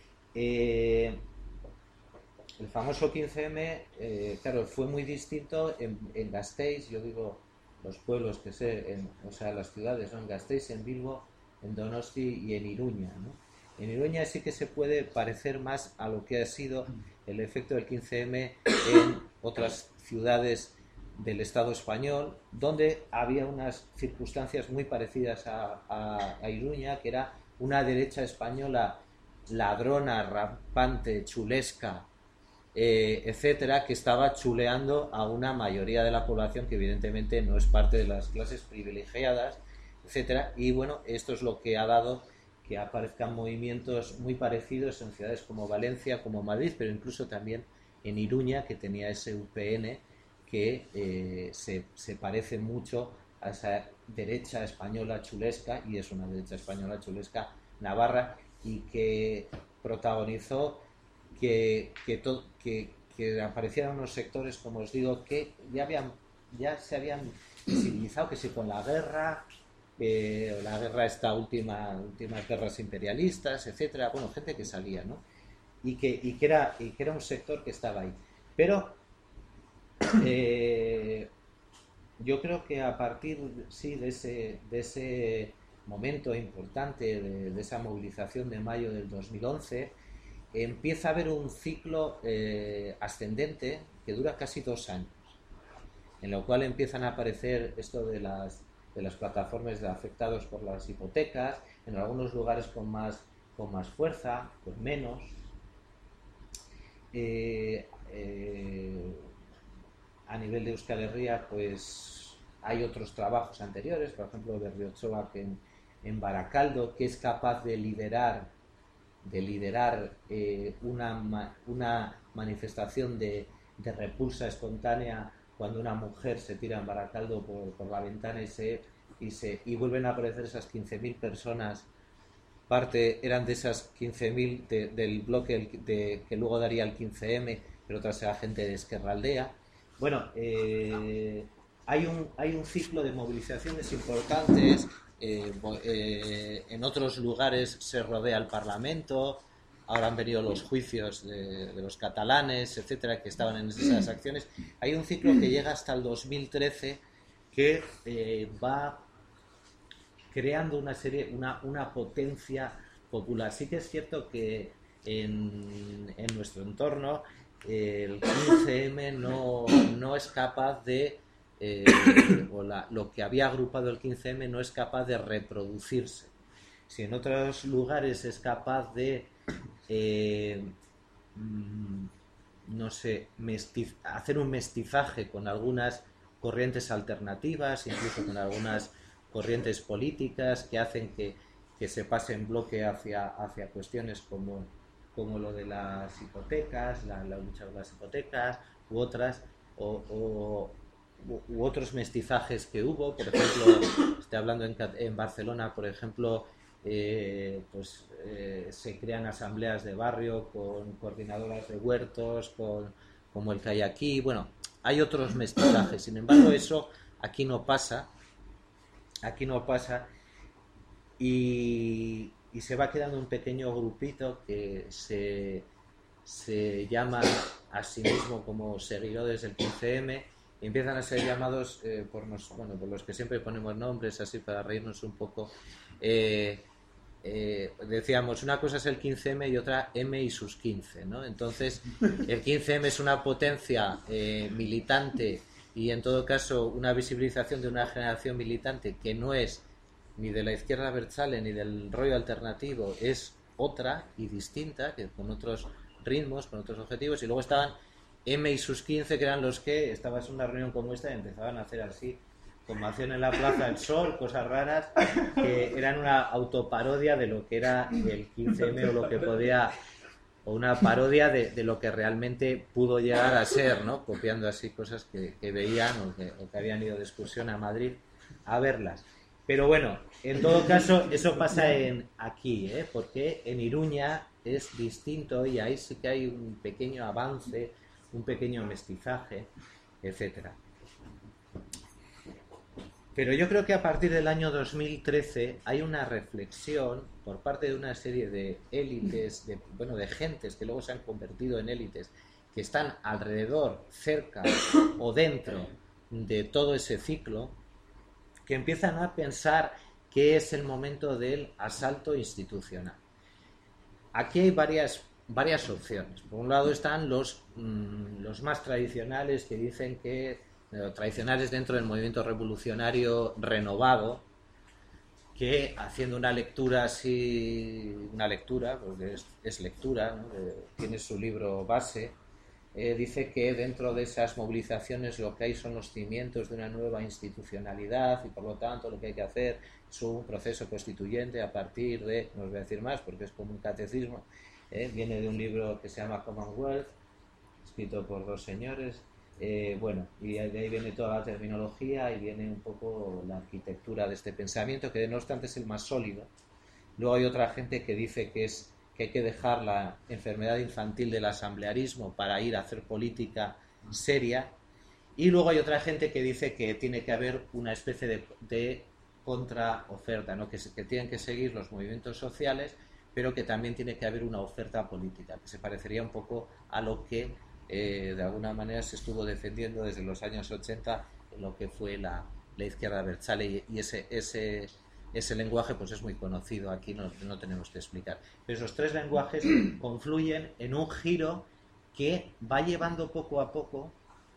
Eh, el famoso quince eme, eh, claro, fue muy distinto en, en Gasteiz. Yo digo los pueblos que sé, en, o sea, las ciudades, ¿no? En Gasteiz, en Bilbo, en Donosti y en Iruña, ¿no? En Iruña sí que se puede parecer más a lo que ha sido el efecto del quince eme en otras ciudades del Estado español, donde había unas circunstancias muy parecidas a, a, a Iruña, que era una derecha española ladrona, rampante, chulesca, eh, etcétera, que estaba chuleando a una mayoría de la población que evidentemente no es parte de las clases privilegiadas, etcétera. Y bueno, esto es lo que ha dado que aparezcan movimientos muy parecidos en ciudades como Valencia, como Madrid, pero incluso también en Iruña, que tenía ese U P N que eh, se, se parece mucho a esa derecha española chulesca, y es una derecha española chulesca navarra, y que protagonizó que, que, to, que, que aparecieran unos sectores, como os digo, que ya, habían, ya se habían visibilizado, que si con la guerra, eh, la guerra esta última, últimas guerras imperialistas, etcétera, bueno, gente que salía, ¿no? Y que, y que, era, y que era un sector que estaba ahí. Pero eh, yo creo que a partir, sí, de ese, de ese momento importante, de, de esa movilización de mayo del dos mil once, empieza a haber un ciclo eh, ascendente que dura casi dos años, en lo cual empiezan a aparecer esto de las, de las plataformas de afectados por las hipotecas, en algunos lugares con más, con más fuerza, con menos. Eh, eh, a nivel de Euskal Herria, pues hay otros trabajos anteriores, por ejemplo Berriochoa, que en, en Baracaldo, que es capaz de liderar de liderar eh, una, una manifestación de, de repulsa espontánea cuando una mujer se tira en Baracaldo por, por la ventana y se, y se y vuelven a aparecer esas quince mil personas. Parte eran de esas quince mil de, del bloque de, que luego daría el quince eme, pero otras era gente de Ezkerraldea. Bueno, eh, hay, un, hay un ciclo de movilizaciones importantes. Eh, eh, en otros lugares se rodea el Parlamento. Ahora han venido los juicios de, de los catalanes, etcétera, que estaban en esas acciones. Hay un ciclo que llega hasta el dos mil trece que eh, va creando una serie, una, una potencia popular. Sí que es cierto que en, en nuestro entorno eh, el quince eme no, no es capaz de eh, o la, lo que había agrupado el quince eme no es capaz de reproducirse. Si en otros lugares es capaz de eh, no sé, mestiz, hacer un mestizaje con algunas corrientes alternativas, incluso con algunas corrientes políticas que hacen que, que se pase en bloque hacia, hacia cuestiones como, como lo de las hipotecas, la, la lucha por las hipotecas, u otras, o, o u otros mestizajes que hubo. Por ejemplo, estoy hablando en, en Barcelona, por ejemplo, eh, pues eh, se crean asambleas de barrio con coordinadoras de huertos, con, como el que hay aquí. Bueno, hay otros mestizajes. Sin embargo, eso aquí no pasa. Aquí no pasa. Y, y se va quedando un pequeño grupito que se, se llama a sí mismo como seguidores del quince eme. Y empiezan a ser llamados eh, por, nos, bueno, por los que siempre ponemos nombres así para reírnos un poco. Eh, eh, decíamos, una cosa es el quince eme y otra M y sus quince, ¿no? Entonces, el quince eme es una potencia eh, militante y en todo caso una visibilización de una generación militante que no es ni de la izquierda abertzale ni del rollo alternativo, es otra y distinta, que con otros ritmos, con otros objetivos. Y luego estaban M y sus quince, que eran los que estabas en una reunión como esta y empezaban a hacer así, como hacían en la Plaza del Sol, cosas raras, que eran una autoparodia de lo que era el quince eme o lo que podía, o una parodia de, de lo que realmente pudo llegar a ser, ¿no? Copiando así cosas que, que veían o que, o que habían ido de excursión a Madrid a verlas. Pero bueno, en todo caso, eso pasa en aquí, ¿eh? Porque en Iruña es distinto y ahí sí que hay un pequeño avance, un pequeño mestizaje, etcétera. Pero yo creo que a partir del año dos mil trece hay una reflexión por parte de una serie de élites, de, bueno, de gentes que luego se han convertido en élites, que están alrededor, cerca o dentro de todo ese ciclo, que empiezan a pensar que es el momento del asalto institucional. Aquí hay varias, varias opciones. Por un lado están los, mmm, los más tradicionales, que dicen que tradicionales dentro del movimiento revolucionario renovado, que haciendo una lectura así, una lectura, porque es, es lectura, ¿no? Eh, tiene su libro base, eh, dice que dentro de esas movilizaciones lo que hay son los cimientos de una nueva institucionalidad y por lo tanto lo que hay que hacer es un proceso constituyente a partir de, no os voy a decir más porque es como un catecismo, eh, viene de un libro que se llama Commonwealth, escrito por dos señores, eh, bueno, y de ahí viene toda la terminología y viene un poco la arquitectura de este pensamiento, que no obstante es el más sólido. Luego hay otra gente que dice que es que hay que dejar la enfermedad infantil del asamblearismo para ir a hacer política seria, y luego hay otra gente que dice que tiene que haber una especie de, de contraoferta, ¿no? que, que tienen que seguir los movimientos sociales, pero que también tiene que haber una oferta política, que se parecería un poco a lo que eh, de alguna manera se estuvo defendiendo desde los años ochenta en lo que fue la, la izquierda abertzale, y, y ese, ese ese lenguaje pues es muy conocido, aquí no, no tenemos que explicar. Pero esos tres lenguajes confluyen en un giro que va llevando poco a poco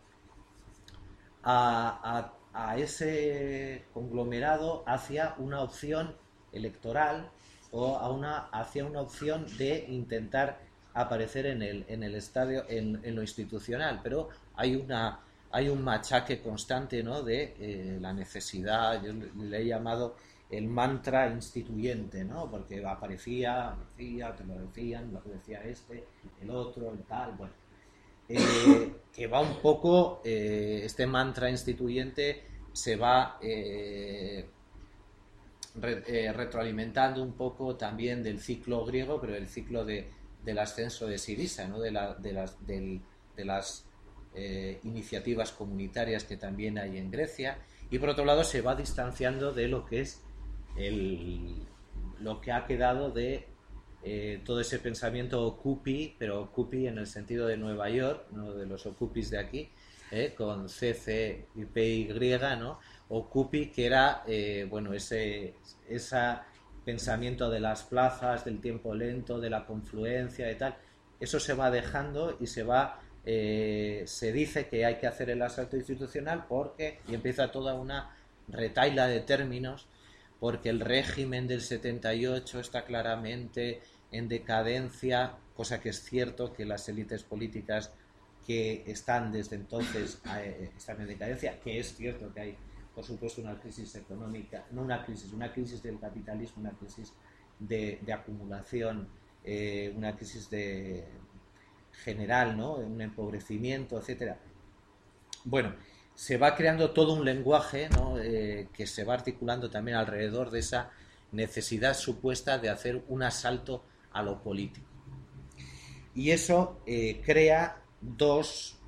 a, a, a ese conglomerado hacia una opción electoral o a una, hacia una opción de intentar aparecer en el, en el estadio, en, en lo institucional, pero hay una hay un machaque constante, ¿no? de eh, la necesidad, yo le he llamado el mantra instituyente, ¿no? Porque aparecía, aparecía, te lo decían, lo que decía este, el otro, el tal, bueno. Eh, que va un poco, eh, este mantra instituyente se va eh, re, eh, retroalimentando un poco también del ciclo griego, pero el ciclo de, del ascenso de Sirisa, ¿no? de, la, de las, del, de las eh, iniciativas comunitarias que también hay en Grecia, y por otro lado se va distanciando de lo que es El, lo que ha quedado de eh, todo ese pensamiento occupy, pero occupy en el sentido de Nueva York, no de los occupis de aquí, eh, con C, C y P Y, ¿no? Occupy, que era eh, bueno, ese ese pensamiento de las plazas, del tiempo lento, de la confluencia y tal. Eso se va dejando y se va eh, se dice que hay que hacer el asalto institucional porque, y empieza toda una retaila de términos, porque el régimen del setenta y ocho está claramente en decadencia, cosa que es cierto que las élites políticas que están desde entonces eh, están en decadencia, que es cierto que hay, por supuesto, una crisis económica, no una crisis, una crisis del capitalismo, una crisis de, de acumulación, eh, una crisis de general, ¿no? Un empobrecimiento, etcétera. Bueno, se va creando todo un lenguaje, ¿no? eh, que se va articulando también alrededor de esa necesidad supuesta de hacer un asalto a lo político. Y eso eh, crea dos,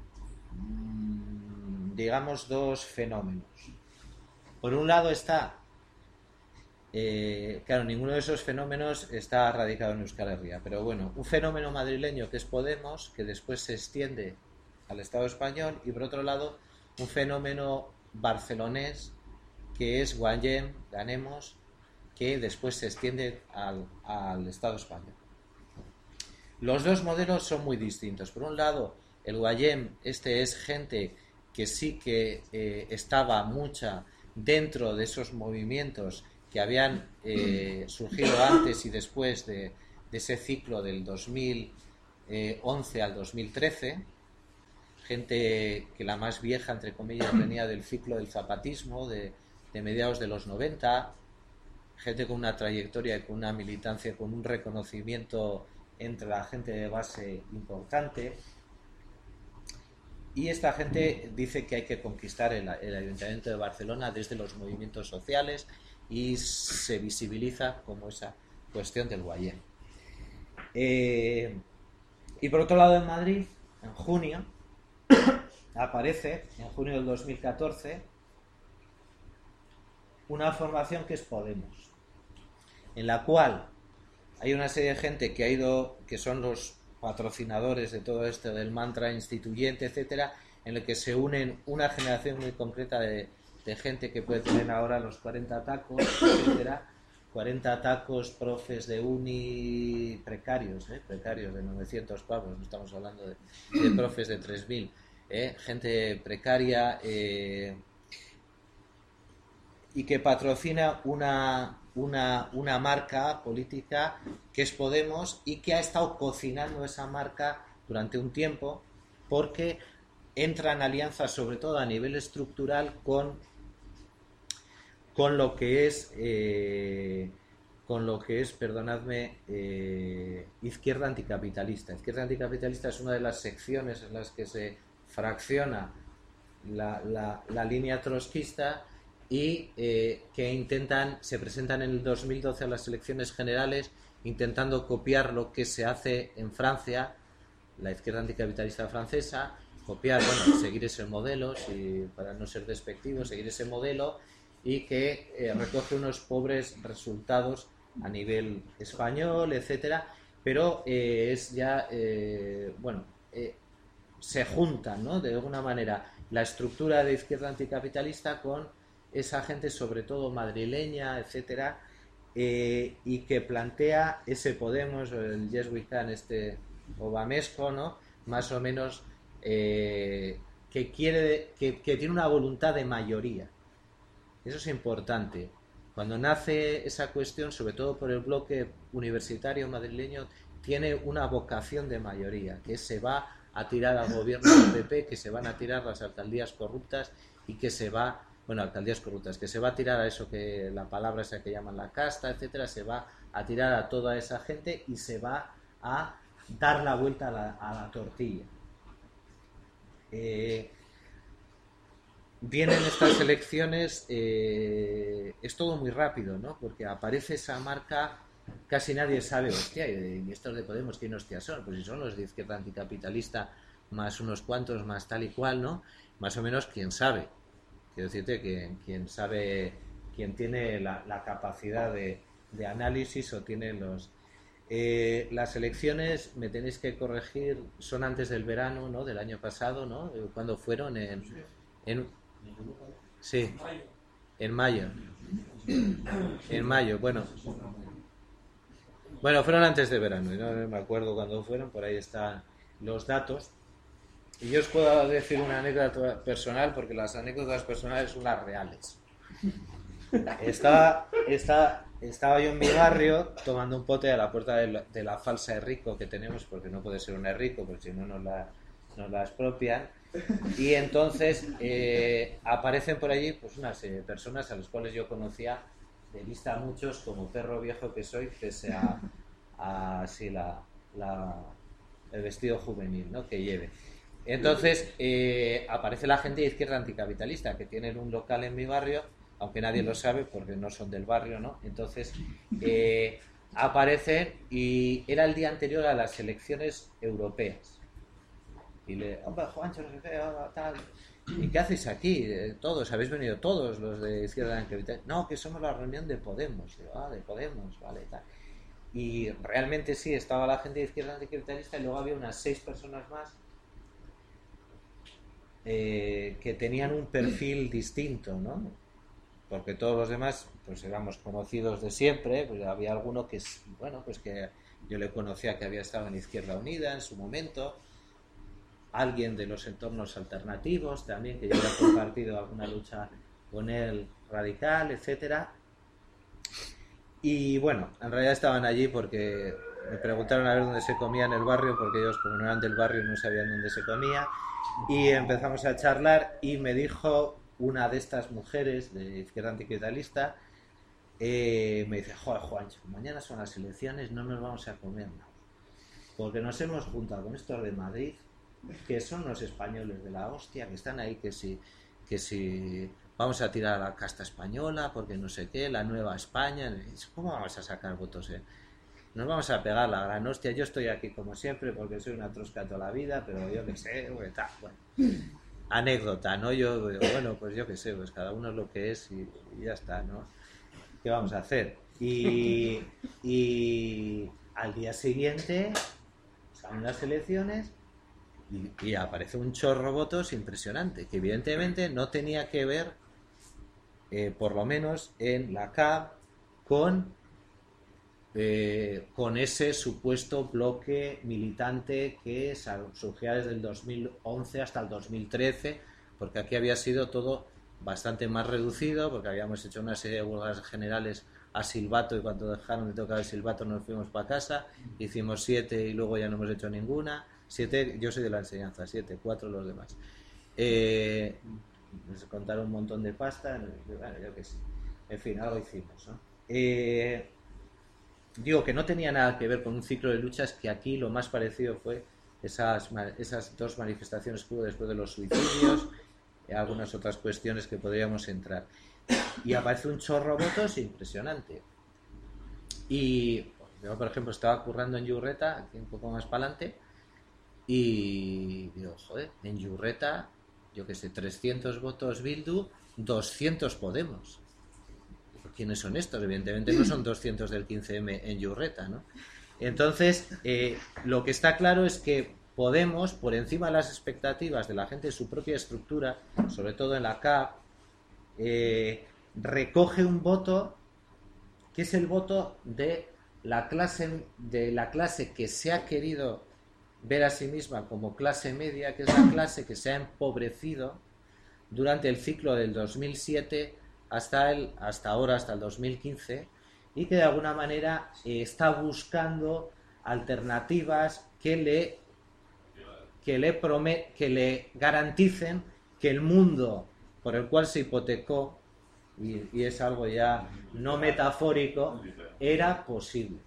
digamos, dos fenómenos. Por un lado está, eh, claro, ninguno de esos fenómenos está radicado en Euskal Herria, pero bueno, un fenómeno madrileño que es Podemos, que después se extiende al Estado español, y por otro lado un fenómeno barcelonés que es Guanyem, Ganemos, que después se extiende al, al Estado español. Los dos modelos son muy distintos. Por un lado, el Guanyem, este es gente que sí que eh, estaba mucha dentro de esos movimientos que habían eh, surgido antes y después de, de ese ciclo del dos mil once al dos mil trece, gente que la más vieja, entre comillas, venía del ciclo del zapatismo de, de mediados de los noventa, gente con una trayectoria y con una militancia, con un reconocimiento entre la gente de base importante. Y esta gente dice que hay que conquistar el, el Ayuntamiento de Barcelona desde los movimientos sociales, y se visibiliza como esa cuestión del Guayén. Eh, y por otro lado, en Madrid, en junio, aparece, en junio del dos mil catorce, una formación que es Podemos, en la cual hay una serie de gente que ha ido, que son los patrocinadores de todo esto del mantra instituyente, etcétera, en el que se unen una generación muy concreta de, de gente que puede tener ahora los cuarenta tacos, etcétera, cuarenta tacos, profes de uni precarios, ¿eh? precarios de novecientos pavos, no estamos hablando de, de profes de tres mil, ¿eh? gente precaria, eh, y que patrocina una, una, una marca política que es Podemos y que ha estado cocinando esa marca durante un tiempo porque entra en alianza sobre todo a nivel estructural con, con lo que es eh, con lo que es, perdonadme, eh, izquierda anticapitalista. Izquierda anticapitalista es una de las secciones en las que se fracciona la, la, la línea trotskista y eh, que intentan, se presentan en el dos mil doce a las elecciones generales intentando copiar lo que se hace en Francia, la izquierda anticapitalista francesa, copiar, bueno, seguir ese modelo, si, para no ser despectivo, seguir ese modelo y que eh, recoge unos pobres resultados a nivel español, etcétera, pero eh, es ya, eh, bueno, eh, se juntan, ¿no?, de alguna manera la estructura de izquierda anticapitalista con esa gente, sobre todo madrileña, etcétera, eh, y que plantea ese Podemos, o el Yes We Can, este obamesco, ¿no?, más o menos, eh, que quiere, que, que tiene una voluntad de mayoría. Eso es importante. Cuando nace esa cuestión, sobre todo por el bloque universitario madrileño, tiene una vocación de mayoría, que se va a tirar al gobierno del P P, que se van a tirar las alcaldías corruptas y que se va, bueno, alcaldías corruptas, que se va a tirar a eso, que la palabra esa que llaman la casta, etcétera, se va a tirar a toda esa gente y se va a dar la vuelta a la, a la tortilla. Eh, Vienen estas elecciones, eh, es todo muy rápido, ¿no? Porque aparece esa marca, casi nadie sabe, hostia, y estos de Podemos, ¿quién hostia son? Pues si son los de izquierda anticapitalista, más unos cuantos, más tal y cual, ¿no? Más o menos, ¿quién sabe? Quiero decirte que quien sabe, quien tiene la, la capacidad de, de análisis o tiene los... Eh, las elecciones, me tenéis que corregir, son antes del verano, ¿no?, del año pasado, ¿no? ¿Cuándo fueron? En... en Sí, en mayo. En mayo, bueno. Bueno, fueron antes de verano, no me acuerdo cuándo fueron, por ahí están los datos. Y yo os puedo decir una anécdota personal, porque las anécdotas personales son las reales. Estaba, estaba, estaba yo en mi barrio tomando un pote a la puerta de la, de la falsa Errico que tenemos, porque no puede ser una Errico, porque si no nos la, nos la expropian. Y entonces eh, aparecen por allí pues unas eh, personas a las cuales yo conocía de vista a muchos como perro viejo que soy, pese a, a sí, la, la, el vestido juvenil, ¿no?, que lleve. Entonces eh, aparece la gente de izquierda anticapitalista que tienen un local en mi barrio, aunque nadie lo sabe porque no son del barrio, ¿no? Entonces eh, aparecen y era el día anterior a las elecciones europeas. Y le, hombre, Juancho, no sé qué, tal. ¿Y qué hacéis aquí? Todos, habéis venido todos los de izquierda anticapitalista. No, que somos la reunión de Podemos. Digo, ah, de Podemos, vale, tal. Y realmente sí, estaba la gente de izquierda anticapitalista y luego había unas seis personas más eh, que tenían un perfil distinto, ¿no? Porque todos los demás, pues éramos conocidos de siempre, pues había alguno que, bueno, pues que yo le conocía que había estado en Izquierda Unida en su momento, alguien de los entornos alternativos también, que yo había compartido alguna lucha con él radical, etcétera. Y bueno, en realidad estaban allí porque me preguntaron a ver dónde se comía en el barrio, porque ellos, como no eran del barrio, no sabían dónde se comía, y empezamos a charlar y me dijo una de estas mujeres de izquierda anticapitalista, eh, me dice, joder, Juancho, mañana son las elecciones, no nos vamos a comer nada, porque nos hemos juntado con estos de Madrid, que son los españoles de la hostia, que están ahí, que si, que si vamos a tirar a la casta española, porque no sé qué, la nueva España, ¿cómo vamos a sacar votos? Eh? Nos vamos a pegar la gran hostia, yo estoy aquí como siempre, porque soy una trosca toda la vida, pero yo qué sé, pues, tal, bueno. Anécdota, ¿no? Yo digo, bueno, pues yo qué sé, pues cada uno es lo que es y, y ya está, ¿no? ¿Qué vamos a hacer? Y, y al día siguiente salen las elecciones y, y aparece un chorro votos impresionante, que evidentemente no tenía que ver, eh, por lo menos en la C A B, con, eh, con ese supuesto bloque militante que surgía desde el dos mil once hasta el dos mil trece, porque aquí había sido todo bastante más reducido, porque habíamos hecho una serie de huelgas generales a silbato y cuando dejaron de tocar el silbato nos fuimos para casa, hicimos siete y luego ya no hemos hecho ninguna. Siete, yo soy de la enseñanza, siete, cuatro los demás. Eh, nos contaron un montón de pasta, bueno, yo qué sé. En fin, algo hicimos, ¿no? Eh, digo que no tenía nada que ver con un ciclo de luchas, que aquí lo más parecido fue esas, esas dos manifestaciones que hubo después de los suicidios, y algunas otras cuestiones que podríamos entrar. Y aparece un chorro de votos impresionante. Y yo, por ejemplo, estaba currando en Yurreta, aquí un poco más para adelante, y digo, joder, en Yurreta, yo que sé, trescientos votos Bildu, doscientos Podemos. ¿Quiénes son estos? Evidentemente no son doscientos del quince eme en Yurreta, ¿no? Entonces, eh, lo que está claro es que Podemos, por encima de las expectativas de la gente de su propia estructura, sobre todo en la C A P, eh, recoge un voto que es el voto de la clase de la clase que se ha querido ver a sí misma como clase media, que es la clase que se ha empobrecido durante el ciclo del dos mil siete hasta el hasta ahora, hasta el dos mil quince, y que de alguna manera eh, está buscando alternativas que le que le promet, que le garanticen que el mundo por el cual se hipotecó, y, y es algo ya no metafórico, era posible.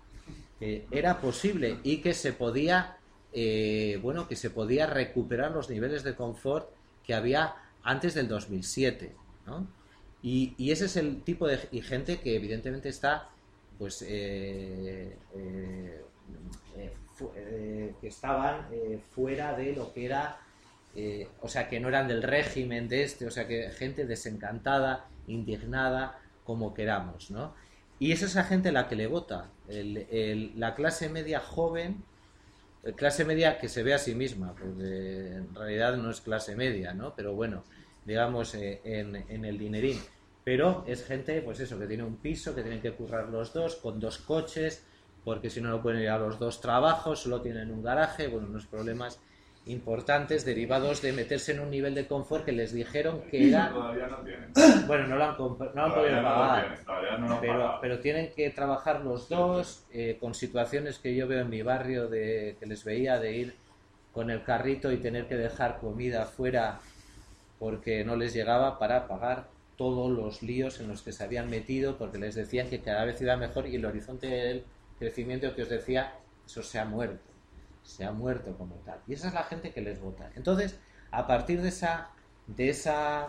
Que era posible y que se podía eh, bueno, que se podía recuperar los niveles de confort que había antes del dos mil siete, ¿no? Y, y ese es el tipo de y gente que evidentemente está pues eh, eh, eh, fu, eh, que estaban eh, fuera de lo que era eh, o sea, que no eran del régimen de este, o sea, que gente desencantada, indignada, como queramos, ¿no? Y es esa gente la que le vota, el, el, la clase media joven, clase media que se ve a sí misma, porque en realidad no es clase media, ¿no? Pero bueno, digamos eh, en, en el dinerín. Pero es gente, pues eso, que tiene un piso, que tienen que currar los dos, con dos coches, porque si no, no pueden ir a los dos trabajos, solo tienen un garaje, bueno, unos problemas importantes derivados de meterse en un nivel de confort que les dijeron que era... Todavía no tienen. Bueno, no lo han, comp... no lo han podido pagar, no no pero, pero tienen que trabajar los dos, eh, con situaciones que yo veo en mi barrio, de que les veía de ir con el carrito y tener que dejar comida fuera porque no les llegaba para pagar todos los líos en los que se habían metido, porque les decían que cada vez iba mejor y el horizonte del crecimiento que os decía, eso se ha muerto. Se ha muerto como tal. Y esa es la gente que les vota. Entonces, a partir de esa, de esa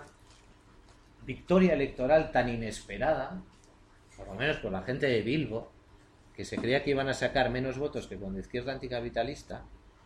victoria electoral tan inesperada, por lo menos por la gente de Bilbo, que se creía que iban a sacar menos votos que con la izquierda anticapitalista,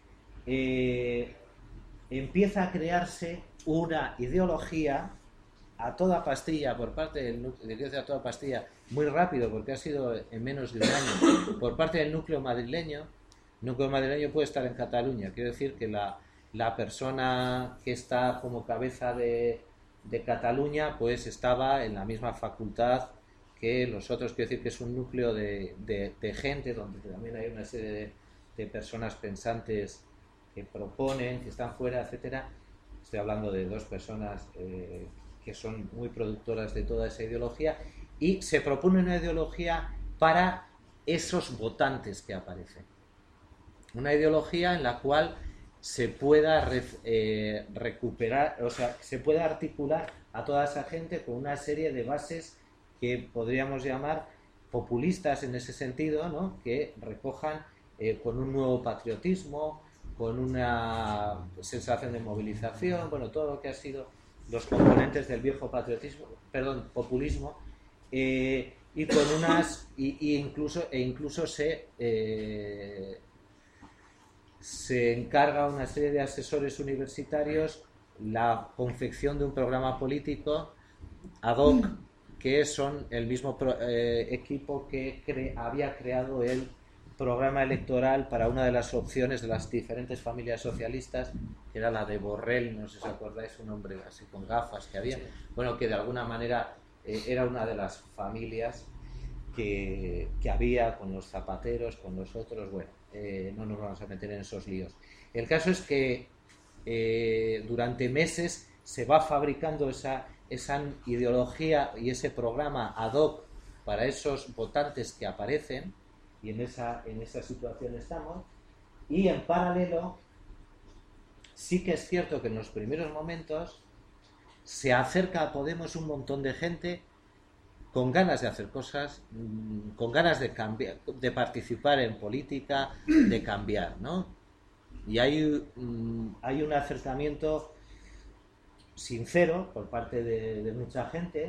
eh, empieza a crearse una ideología a toda pastilla por parte del núcleo, a toda pastilla, muy rápido, porque ha sido en menos de un año, por parte del núcleo madrileño. El núcleo madrileño puede estar en Cataluña, quiero decir que la, la persona que está como cabeza de, de Cataluña pues estaba en la misma facultad que nosotros, quiero decir que es un núcleo de, de, de gente donde también hay una serie de, de personas pensantes que proponen, que están fuera, etcétera. Estoy hablando de dos personas eh, que son muy productoras de toda esa ideología, y se propone una ideología para esos votantes que aparecen. Una ideología en la cual se pueda re, eh, recuperar, o sea, se pueda articular a toda esa gente con una serie de bases que podríamos llamar populistas en ese sentido, ¿no? Que recojan eh, con un nuevo patriotismo, con una sensación de movilización, bueno, todo lo que ha sido los componentes del viejo patriotismo, perdón, populismo, eh, y con unas, y, y incluso, e incluso se eh, se encarga a una serie de asesores universitarios la confección de un programa político ad hoc, que son el mismo pro, eh, equipo que cre, había creado el programa electoral para una de las opciones de las diferentes familias socialistas, que era la de Borrell, no sé si os acordáis, un hombre así con gafas que había, bueno, que de alguna manera eh, era una de las familias que, que había con los zapateros, con los otros, bueno, eh, no nos vamos a meter en esos líos. El caso es que eh, durante meses se va fabricando esa, esa ideología y ese programa ad hoc para esos votantes que aparecen, y en esa, en esa situación estamos. Y en paralelo, sí que es cierto que en los primeros momentos se acerca a Podemos un montón de gente con ganas de hacer cosas, con ganas de cambiar, de participar en política, de cambiar, ¿no? Y hay, hay un acercamiento sincero por parte de, de mucha gente.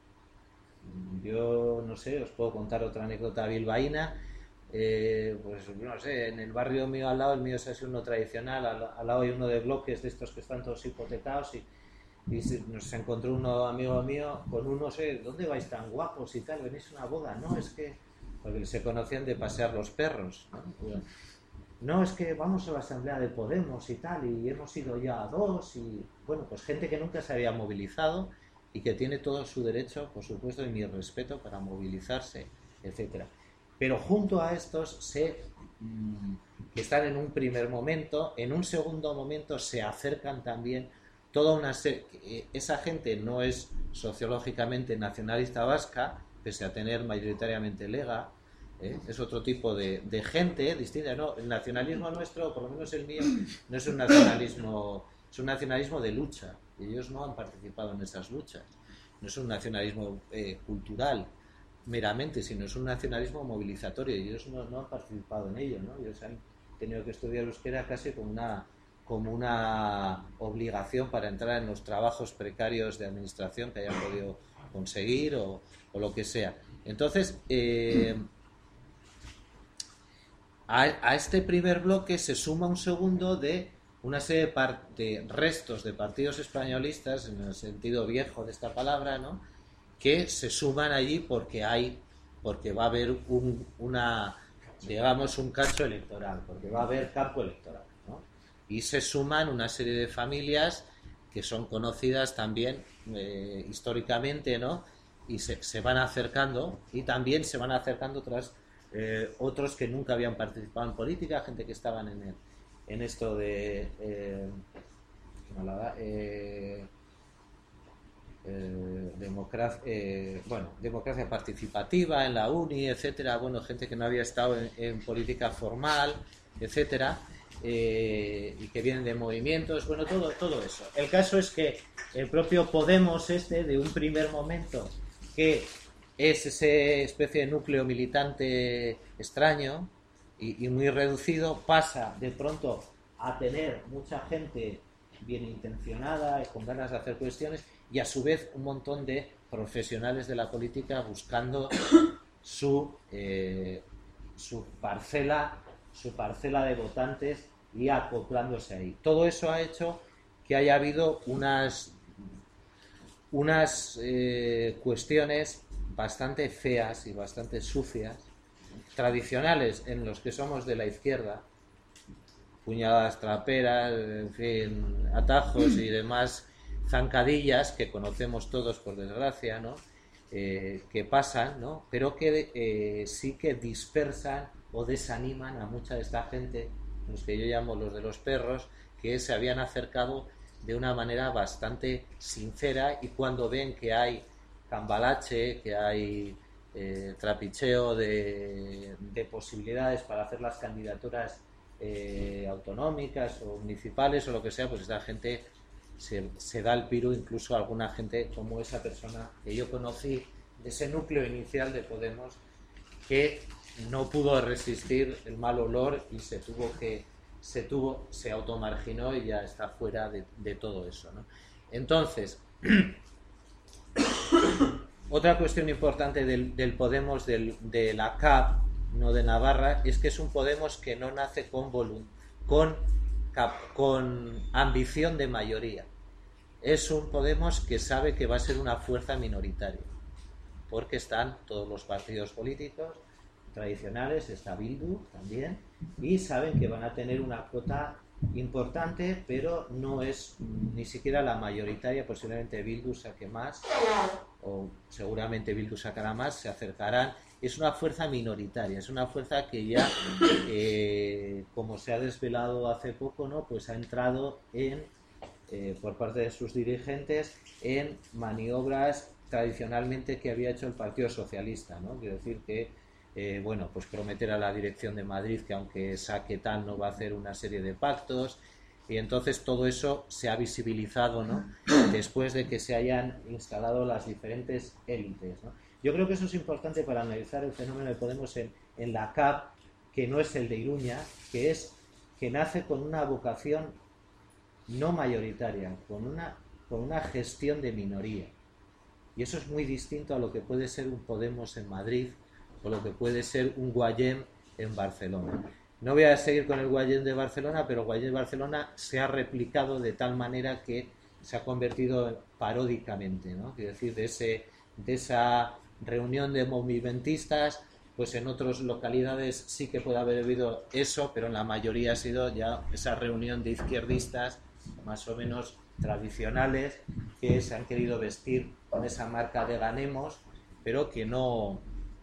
Yo no sé, os puedo contar otra anécdota bilbaína. Eh, pues no sé, en el barrio mío al lado, el mío es así uno tradicional, al, al lado hay uno de bloques de estos que están todos hipotecados, y, y se, nos encontró uno amigo mío con uno, no sé, ¿dónde vais tan guapos y tal? ¿Venís a una boda? No, es que, porque se conocían de pasear los perros, ¿no? No, es que vamos a la asamblea de Podemos y tal, y hemos ido ya a dos, y bueno, pues gente que nunca se había movilizado y que tiene todo su derecho, por supuesto, y mi respeto para movilizarse, etcétera. Pero junto a estos se, mmm, que están en un primer momento, en un segundo momento se acercan también toda una serie. Esa gente no es sociológicamente nacionalista vasca, pese a tener mayoritariamente lega, ¿eh? Es otro tipo de, de gente distinta. No, el nacionalismo nuestro, por lo menos el mío, no es un nacionalismo, es un nacionalismo de lucha. Ellos no han participado en esas luchas. No es un nacionalismo eh, cultural meramente, sino es un nacionalismo movilizatorio, y ellos no, no han participado en ello, ¿no? Ellos han tenido que estudiar euskera casi como una, como una obligación para entrar en los trabajos precarios de administración que hayan podido conseguir, o, o lo que sea. Entonces, eh, a, a este primer bloque se suma un segundo de una serie de, par- de restos de partidos españolistas, en el sentido viejo de esta palabra, ¿no?, que se suman allí porque hay, porque va a haber un, una, digamos, un cacho electoral, porque va a haber campo electoral, ¿no? Y se suman una serie de familias que son conocidas también eh, históricamente, ¿no? Y se, se van acercando, y también se van acercando otras, eh, otros que nunca habían participado en política, gente que estaban en, el, en esto de eh, eh, Eh, democracia, eh, bueno, democracia participativa en la uni, etcétera. Bueno, gente que no había estado en, en política formal, etcétera, eh, y que vienen de movimientos, bueno, todo, todo eso. El caso es que el propio Podemos, este, de un primer momento, que es esa especie de núcleo militante extraño y, y muy reducido, pasa de pronto a tener mucha gente bien intencionada y con ganas de hacer cuestiones, y a su vez un montón de profesionales de la política buscando su eh, su parcela su parcela de votantes y acoplándose ahí. Todo eso ha hecho que haya habido unas unas eh, cuestiones bastante feas y bastante sucias, tradicionales en los que somos de la izquierda, puñaladas traperas, en fin, atajos y demás zancadillas que conocemos todos, por desgracia, ¿no? Eh, que pasan, ¿no? Pero que eh, sí que dispersan o desaniman a mucha de esta gente, los que yo llamo los de los perros, que se habían acercado de una manera bastante sincera, y cuando ven que hay cambalache, que hay eh, trapicheo de, de posibilidades para hacer las candidaturas eh, autonómicas o municipales o lo que sea, pues esta gente Se, se da el piro, incluso a alguna gente como esa persona que yo conocí de ese núcleo inicial de Podemos, que no pudo resistir el mal olor y se tuvo que se tuvo se automarginó y ya está fuera de, de todo eso, ¿no? Entonces, otra cuestión importante del, del Podemos del, de la C A P, no de Navarra, es que es un Podemos que no nace con volum, con con ambición de mayoría. Es un Podemos que sabe que va a ser una fuerza minoritaria, porque están todos los partidos políticos tradicionales, está Bildu también, y saben que van a tener una cuota importante, pero no es ni siquiera la mayoritaria. Posiblemente Bildu saque más, o seguramente Bildu sacará más, se acercarán. Es una fuerza minoritaria, es una fuerza que ya, eh, como se ha desvelado hace poco, ¿no?, pues ha entrado en eh, por parte de sus dirigentes en maniobras tradicionalmente que había hecho el Partido Socialista, ¿no? Quiero decir que, eh, bueno, pues prometer a la dirección de Madrid que aunque saque tal no va a hacer una serie de pactos, y entonces todo eso se ha visibilizado, ¿no? Después de que se hayan instalado las diferentes élites, ¿no? Yo creo que eso es importante para analizar el fenómeno de Podemos en, en la C A P, que no es el de Iruña, que es que nace con una vocación no mayoritaria, con una, con una gestión de minoría. Y eso es muy distinto a lo que puede ser un Podemos en Madrid o lo que puede ser un Guallem en Barcelona. No voy a seguir con el Guallem de Barcelona, pero el Guallem de Barcelona se ha replicado de tal manera que se ha convertido paródicamente, ¿no? Quiero decir, de, ese, de esa reunión de movimentistas, pues en otras localidades sí que puede haber habido eso, pero en la mayoría ha sido ya esa reunión de izquierdistas más o menos tradicionales que se han querido vestir con esa marca de ganemos, pero que no,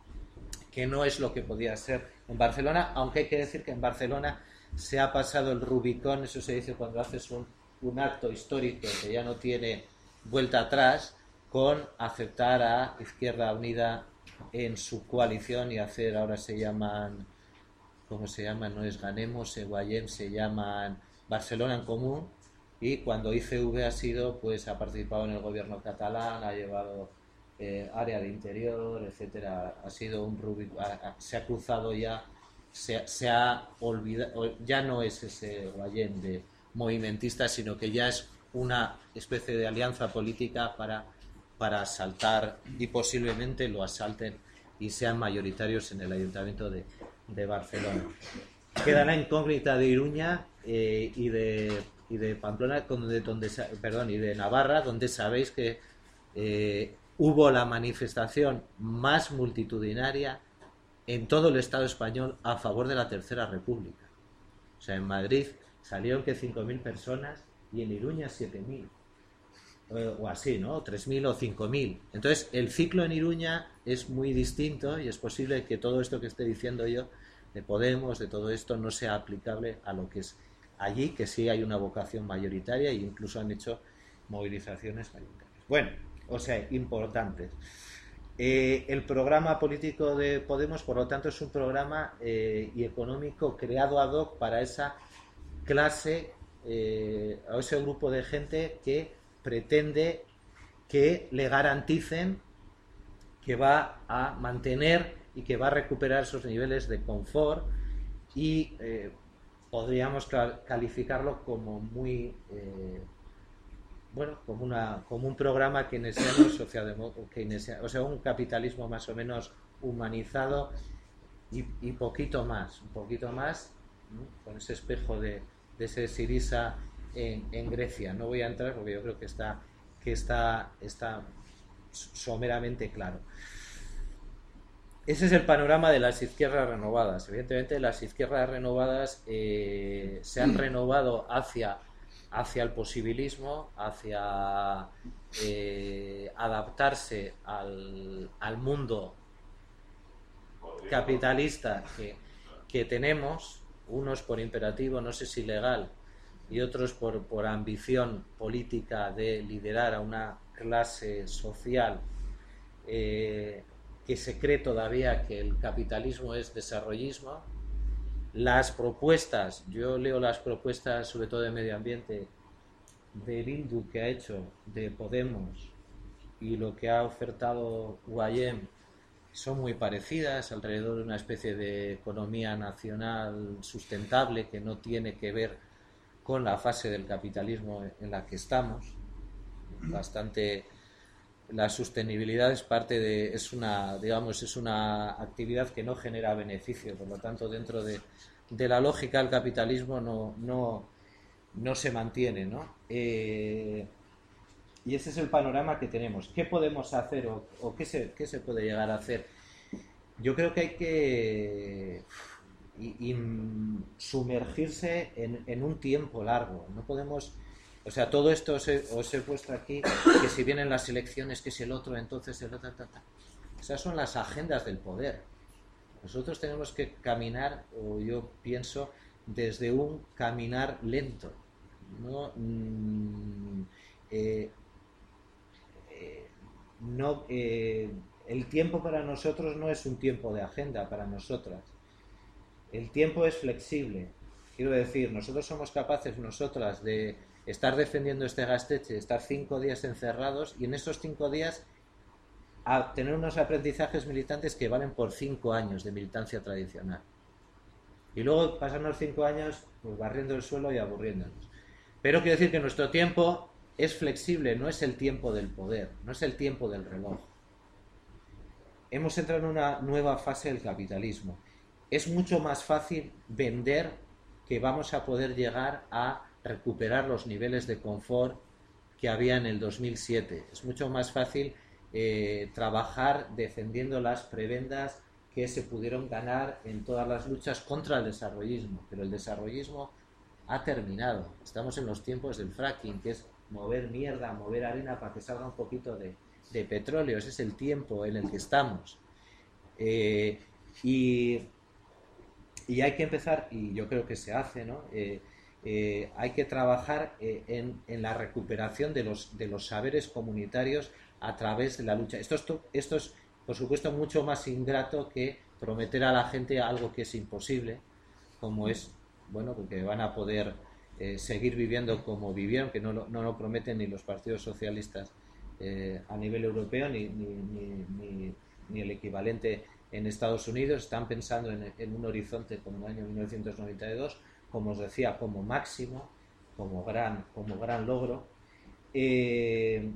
que no es lo que podía ser en Barcelona, aunque hay que decir que en Barcelona se ha pasado el Rubicón, eso se dice cuando haces un, un acto histórico que ya no tiene vuelta atrás, con aceptar a Izquierda Unida en su coalición y hacer, ahora se llaman, ¿cómo se llaman? No es Ganemos, en Guallem se llaman Barcelona en Común, y cuando I C V ha sido, pues ha participado en el gobierno catalán, ha llevado eh, área de interior, etcétera, ha sido un Rubik, se ha cruzado ya, se, se ha olvidado, ya no es ese Guallem de movimentista, sino que ya es una especie de alianza política para, para asaltar, y posiblemente lo asalten y sean mayoritarios en el Ayuntamiento de, de Barcelona. Queda la incógnita de Iruña eh, y de y de Pamplona, donde, donde, perdón, y de Navarra, donde sabéis que eh, hubo la manifestación más multitudinaria en todo el Estado español a favor de la Tercera República. O sea, en Madrid salieron que cinco mil personas y en Iruña siete mil. O así, ¿no? tres mil o cinco mil. Entonces, el ciclo en Iruña es muy distinto y es posible que todo esto que esté diciendo yo de Podemos, de todo esto, no sea aplicable a lo que es allí, que sí hay una vocación mayoritaria e incluso han hecho movilizaciones mayoritarias. Bueno, o sea, importantes. Eh, el programa político de Podemos, por lo tanto, es un programa eh, y económico creado ad hoc para esa clase, eh, a ese grupo de gente que pretende que le garanticen que va a mantener y que va a recuperar esos niveles de confort y eh, podríamos calificarlo como muy eh, bueno, como una como un programa keynesiano, socialdemócrata, o sea, un capitalismo más o menos humanizado y, y poquito más, un poquito más, ¿no? Con ese espejo de, de ese Syriza en, en Grecia. No voy a entrar porque yo creo que está que está está someramente claro. Ese es el panorama de las izquierdas renovadas. Evidentemente, las izquierdas renovadas eh, se han renovado hacia, hacia el posibilismo, hacia eh, adaptarse al, al mundo capitalista que, que tenemos, unos por imperativo, no sé si legal, y otros por, por ambición política de liderar a una clase social eh, que se cree todavía que el capitalismo es desarrollismo. Las propuestas, yo leo las propuestas sobre todo de medio ambiente de Bildu que ha hecho, de Podemos, y lo que ha ofertado Guallem son muy parecidas, alrededor de una especie de economía nacional sustentable que no tiene que ver con la fase del capitalismo en la que estamos. Bastante, la sostenibilidad es parte de, es una, digamos, es una actividad que no genera beneficio, por lo tanto, dentro de, de la lógica del capitalismo no, no, no se mantiene, ¿no? Eh, y ese es el panorama que tenemos. ¿Qué podemos hacer o, o qué, se, qué se puede llegar a hacer? Yo creo que hay que y, y sumergirse en, en un tiempo largo. No podemos, o sea, todo esto os he, os he puesto aquí, que si vienen las elecciones, que si el otro, entonces el otro, ta, ta. Esas son las agendas del poder. Nosotros tenemos que caminar, o yo pienso, desde un caminar lento, no, mm, eh, eh, no eh, el tiempo para nosotros no es un tiempo de agenda para nosotras. El tiempo es flexible. Quiero decir, nosotros somos capaces, nosotras, de estar defendiendo este Gasteiz, estar cinco días encerrados y en esos cinco días a tener unos aprendizajes militantes que valen por cinco años de militancia tradicional. Y luego pasarnos cinco años pues, barriendo el suelo y aburriéndonos. Pero quiero decir que nuestro tiempo es flexible, no es el tiempo del poder, no es el tiempo del reloj. Hemos entrado en una nueva fase del capitalismo. Es mucho más fácil vender que vamos a poder llegar a recuperar los niveles de confort que había en el dos mil siete. Es mucho más fácil eh, trabajar defendiendo las prebendas que se pudieron ganar en todas las luchas contra el desarrollismo. Pero el desarrollismo ha terminado. Estamos en los tiempos del fracking, que es mover mierda, mover arena para que salga un poquito de, de petróleo. Ese es el tiempo en el que estamos. Eh, y, y hay que empezar, y yo creo que se hace, ¿no? Eh, eh, hay que trabajar eh, en, en la recuperación de los, de los saberes comunitarios a través de la lucha. Esto es, esto es, por supuesto, mucho más ingrato que prometer a la gente algo que es imposible, como es, bueno, porque van a poder eh, seguir viviendo como vivieron, que no, no lo prometen ni los partidos socialistas eh, a nivel europeo, ni, ni, ni, ni, ni el equivalente en Estados Unidos. Están pensando en, en un horizonte como el año mil novecientos noventa y dos, como os decía, como máximo, como gran, como gran logro. Eh,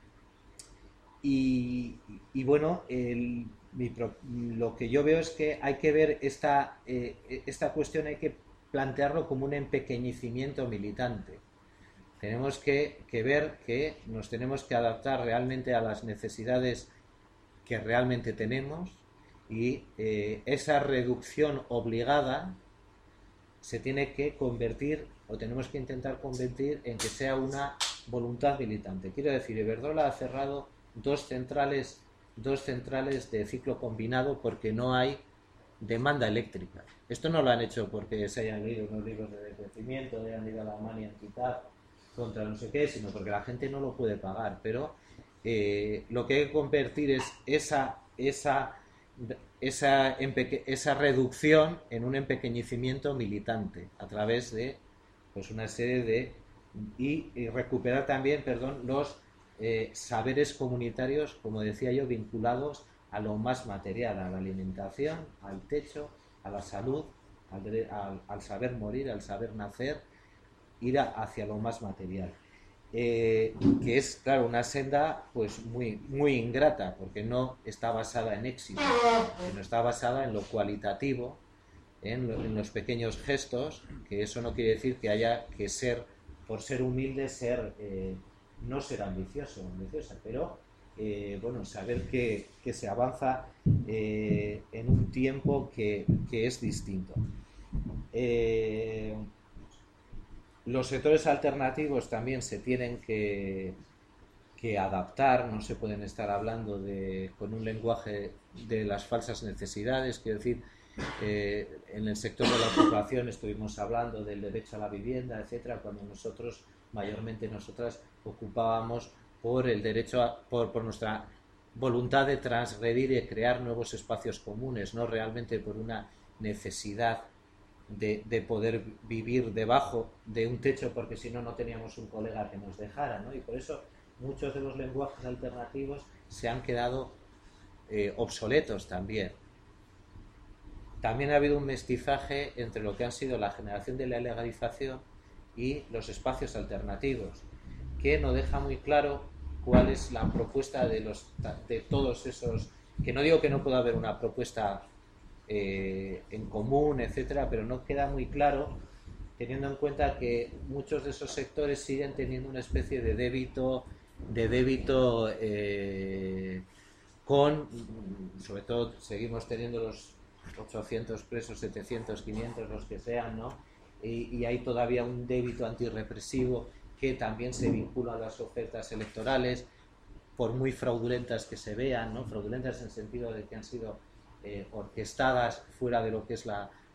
y, y bueno, el, mi, lo que yo veo es que hay que ver esta, eh, esta cuestión, hay que plantearlo como un empequeñecimiento militante. Tenemos que, que ver que nos tenemos que adaptar realmente a las necesidades que realmente tenemos y eh, esa reducción obligada se tiene que convertir, o tenemos que intentar convertir en que sea una voluntad militante. Quiero decir, Iberdrola ha cerrado dos centrales, dos centrales de ciclo combinado porque no hay demanda eléctrica. Esto no lo han hecho porque se hayan leído unos libros de decrecimiento, hayan ido a la Alemania a quitar contra no sé qué, sino porque la gente no lo puede pagar. Pero eh, lo que hay que convertir es esa, esa Esa, esa reducción en un empequeñecimiento militante a través de pues una serie de y, y recuperar también perdón los eh, saberes comunitarios, como decía yo, vinculados a lo más material, a la alimentación, al techo, a la salud, al, al, al saber morir, al saber nacer, ir a, hacia lo más material. Eh, que es, claro, una senda pues muy, muy ingrata, porque no está basada en éxito, sino está basada en lo cualitativo, en, lo, en los pequeños gestos, que eso no quiere decir que haya que ser, por ser humilde, ser eh, no ser ambicioso, ambiciosa, pero eh, bueno, saber que, que se avanza eh, en un tiempo que, que es distinto. Eh, Los sectores alternativos también se tienen que, que adaptar, no se pueden estar hablando de, con un lenguaje de las falsas necesidades. Quiero decir, eh, en el sector de la ocupación estuvimos hablando del derecho a la vivienda, etcétera, cuando nosotros, mayormente nosotras, ocupábamos por el derecho a, por, por nuestra voluntad de transgredir y crear nuevos espacios comunes, no realmente por una necesidad De, de poder vivir debajo de un techo, porque si no no teníamos un colega que nos dejara, ¿no? Y por eso muchos de los lenguajes alternativos se han quedado eh, obsoletos también. También ha habido un mestizaje entre lo que han sido la generación de la legalización y los espacios alternativos, que no deja muy claro cuál es la propuesta de, los, de todos esos, que no digo que no pueda haber una propuesta Eh, en común, etcétera, pero no queda muy claro, teniendo en cuenta que muchos de esos sectores siguen teniendo una especie de débito de débito eh, con, sobre todo seguimos teniendo los ochocientos presos, setecientos, quinientos, los que sean, ¿no? Y, y hay todavía un débito antirrepresivo que también se vincula a las ofertas electorales, por muy fraudulentas que se vean, ¿no? Fraudulentas en el sentido de que han sido Eh, orquestadas fuera de lo que es la,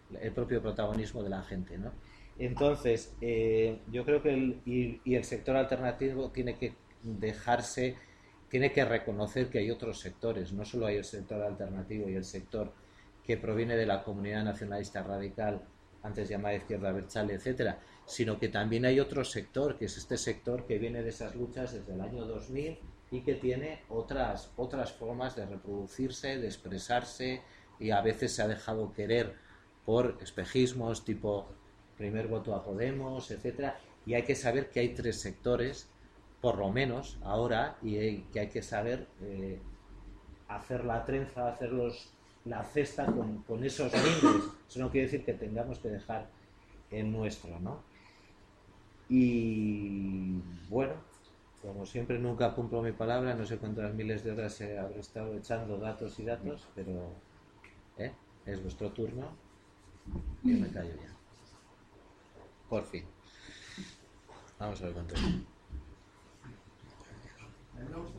el propio protagonismo de la gente, ¿no? Entonces, eh, yo creo que el, y, y el sector alternativo tiene que dejarse, tiene que reconocer que hay otros sectores, no solo hay el sector alternativo y el sector que proviene de la comunidad nacionalista radical, antes llamada izquierda abertzale, etcétera, sino que también hay otro sector, que es este sector que viene de esas luchas desde el año dos mil y que tiene otras, otras formas de reproducirse, de expresarse, y a veces se ha dejado querer por espejismos tipo primer voto a Podemos, etcétera, y hay que saber que hay tres sectores, por lo menos ahora, y que hay que saber eh, hacer la trenza, hacer los, la cesta con, con esos mimbres. Eso no quiere decir que tengamos que dejar el nuestro, ¿no? Y bueno, como siempre nunca cumplo mi palabra, no sé cuántas miles de horas habré estado echando datos y datos, pero ¿eh? Es vuestro turno, yo me callo ya. Por fin. Vamos a ver cuánto.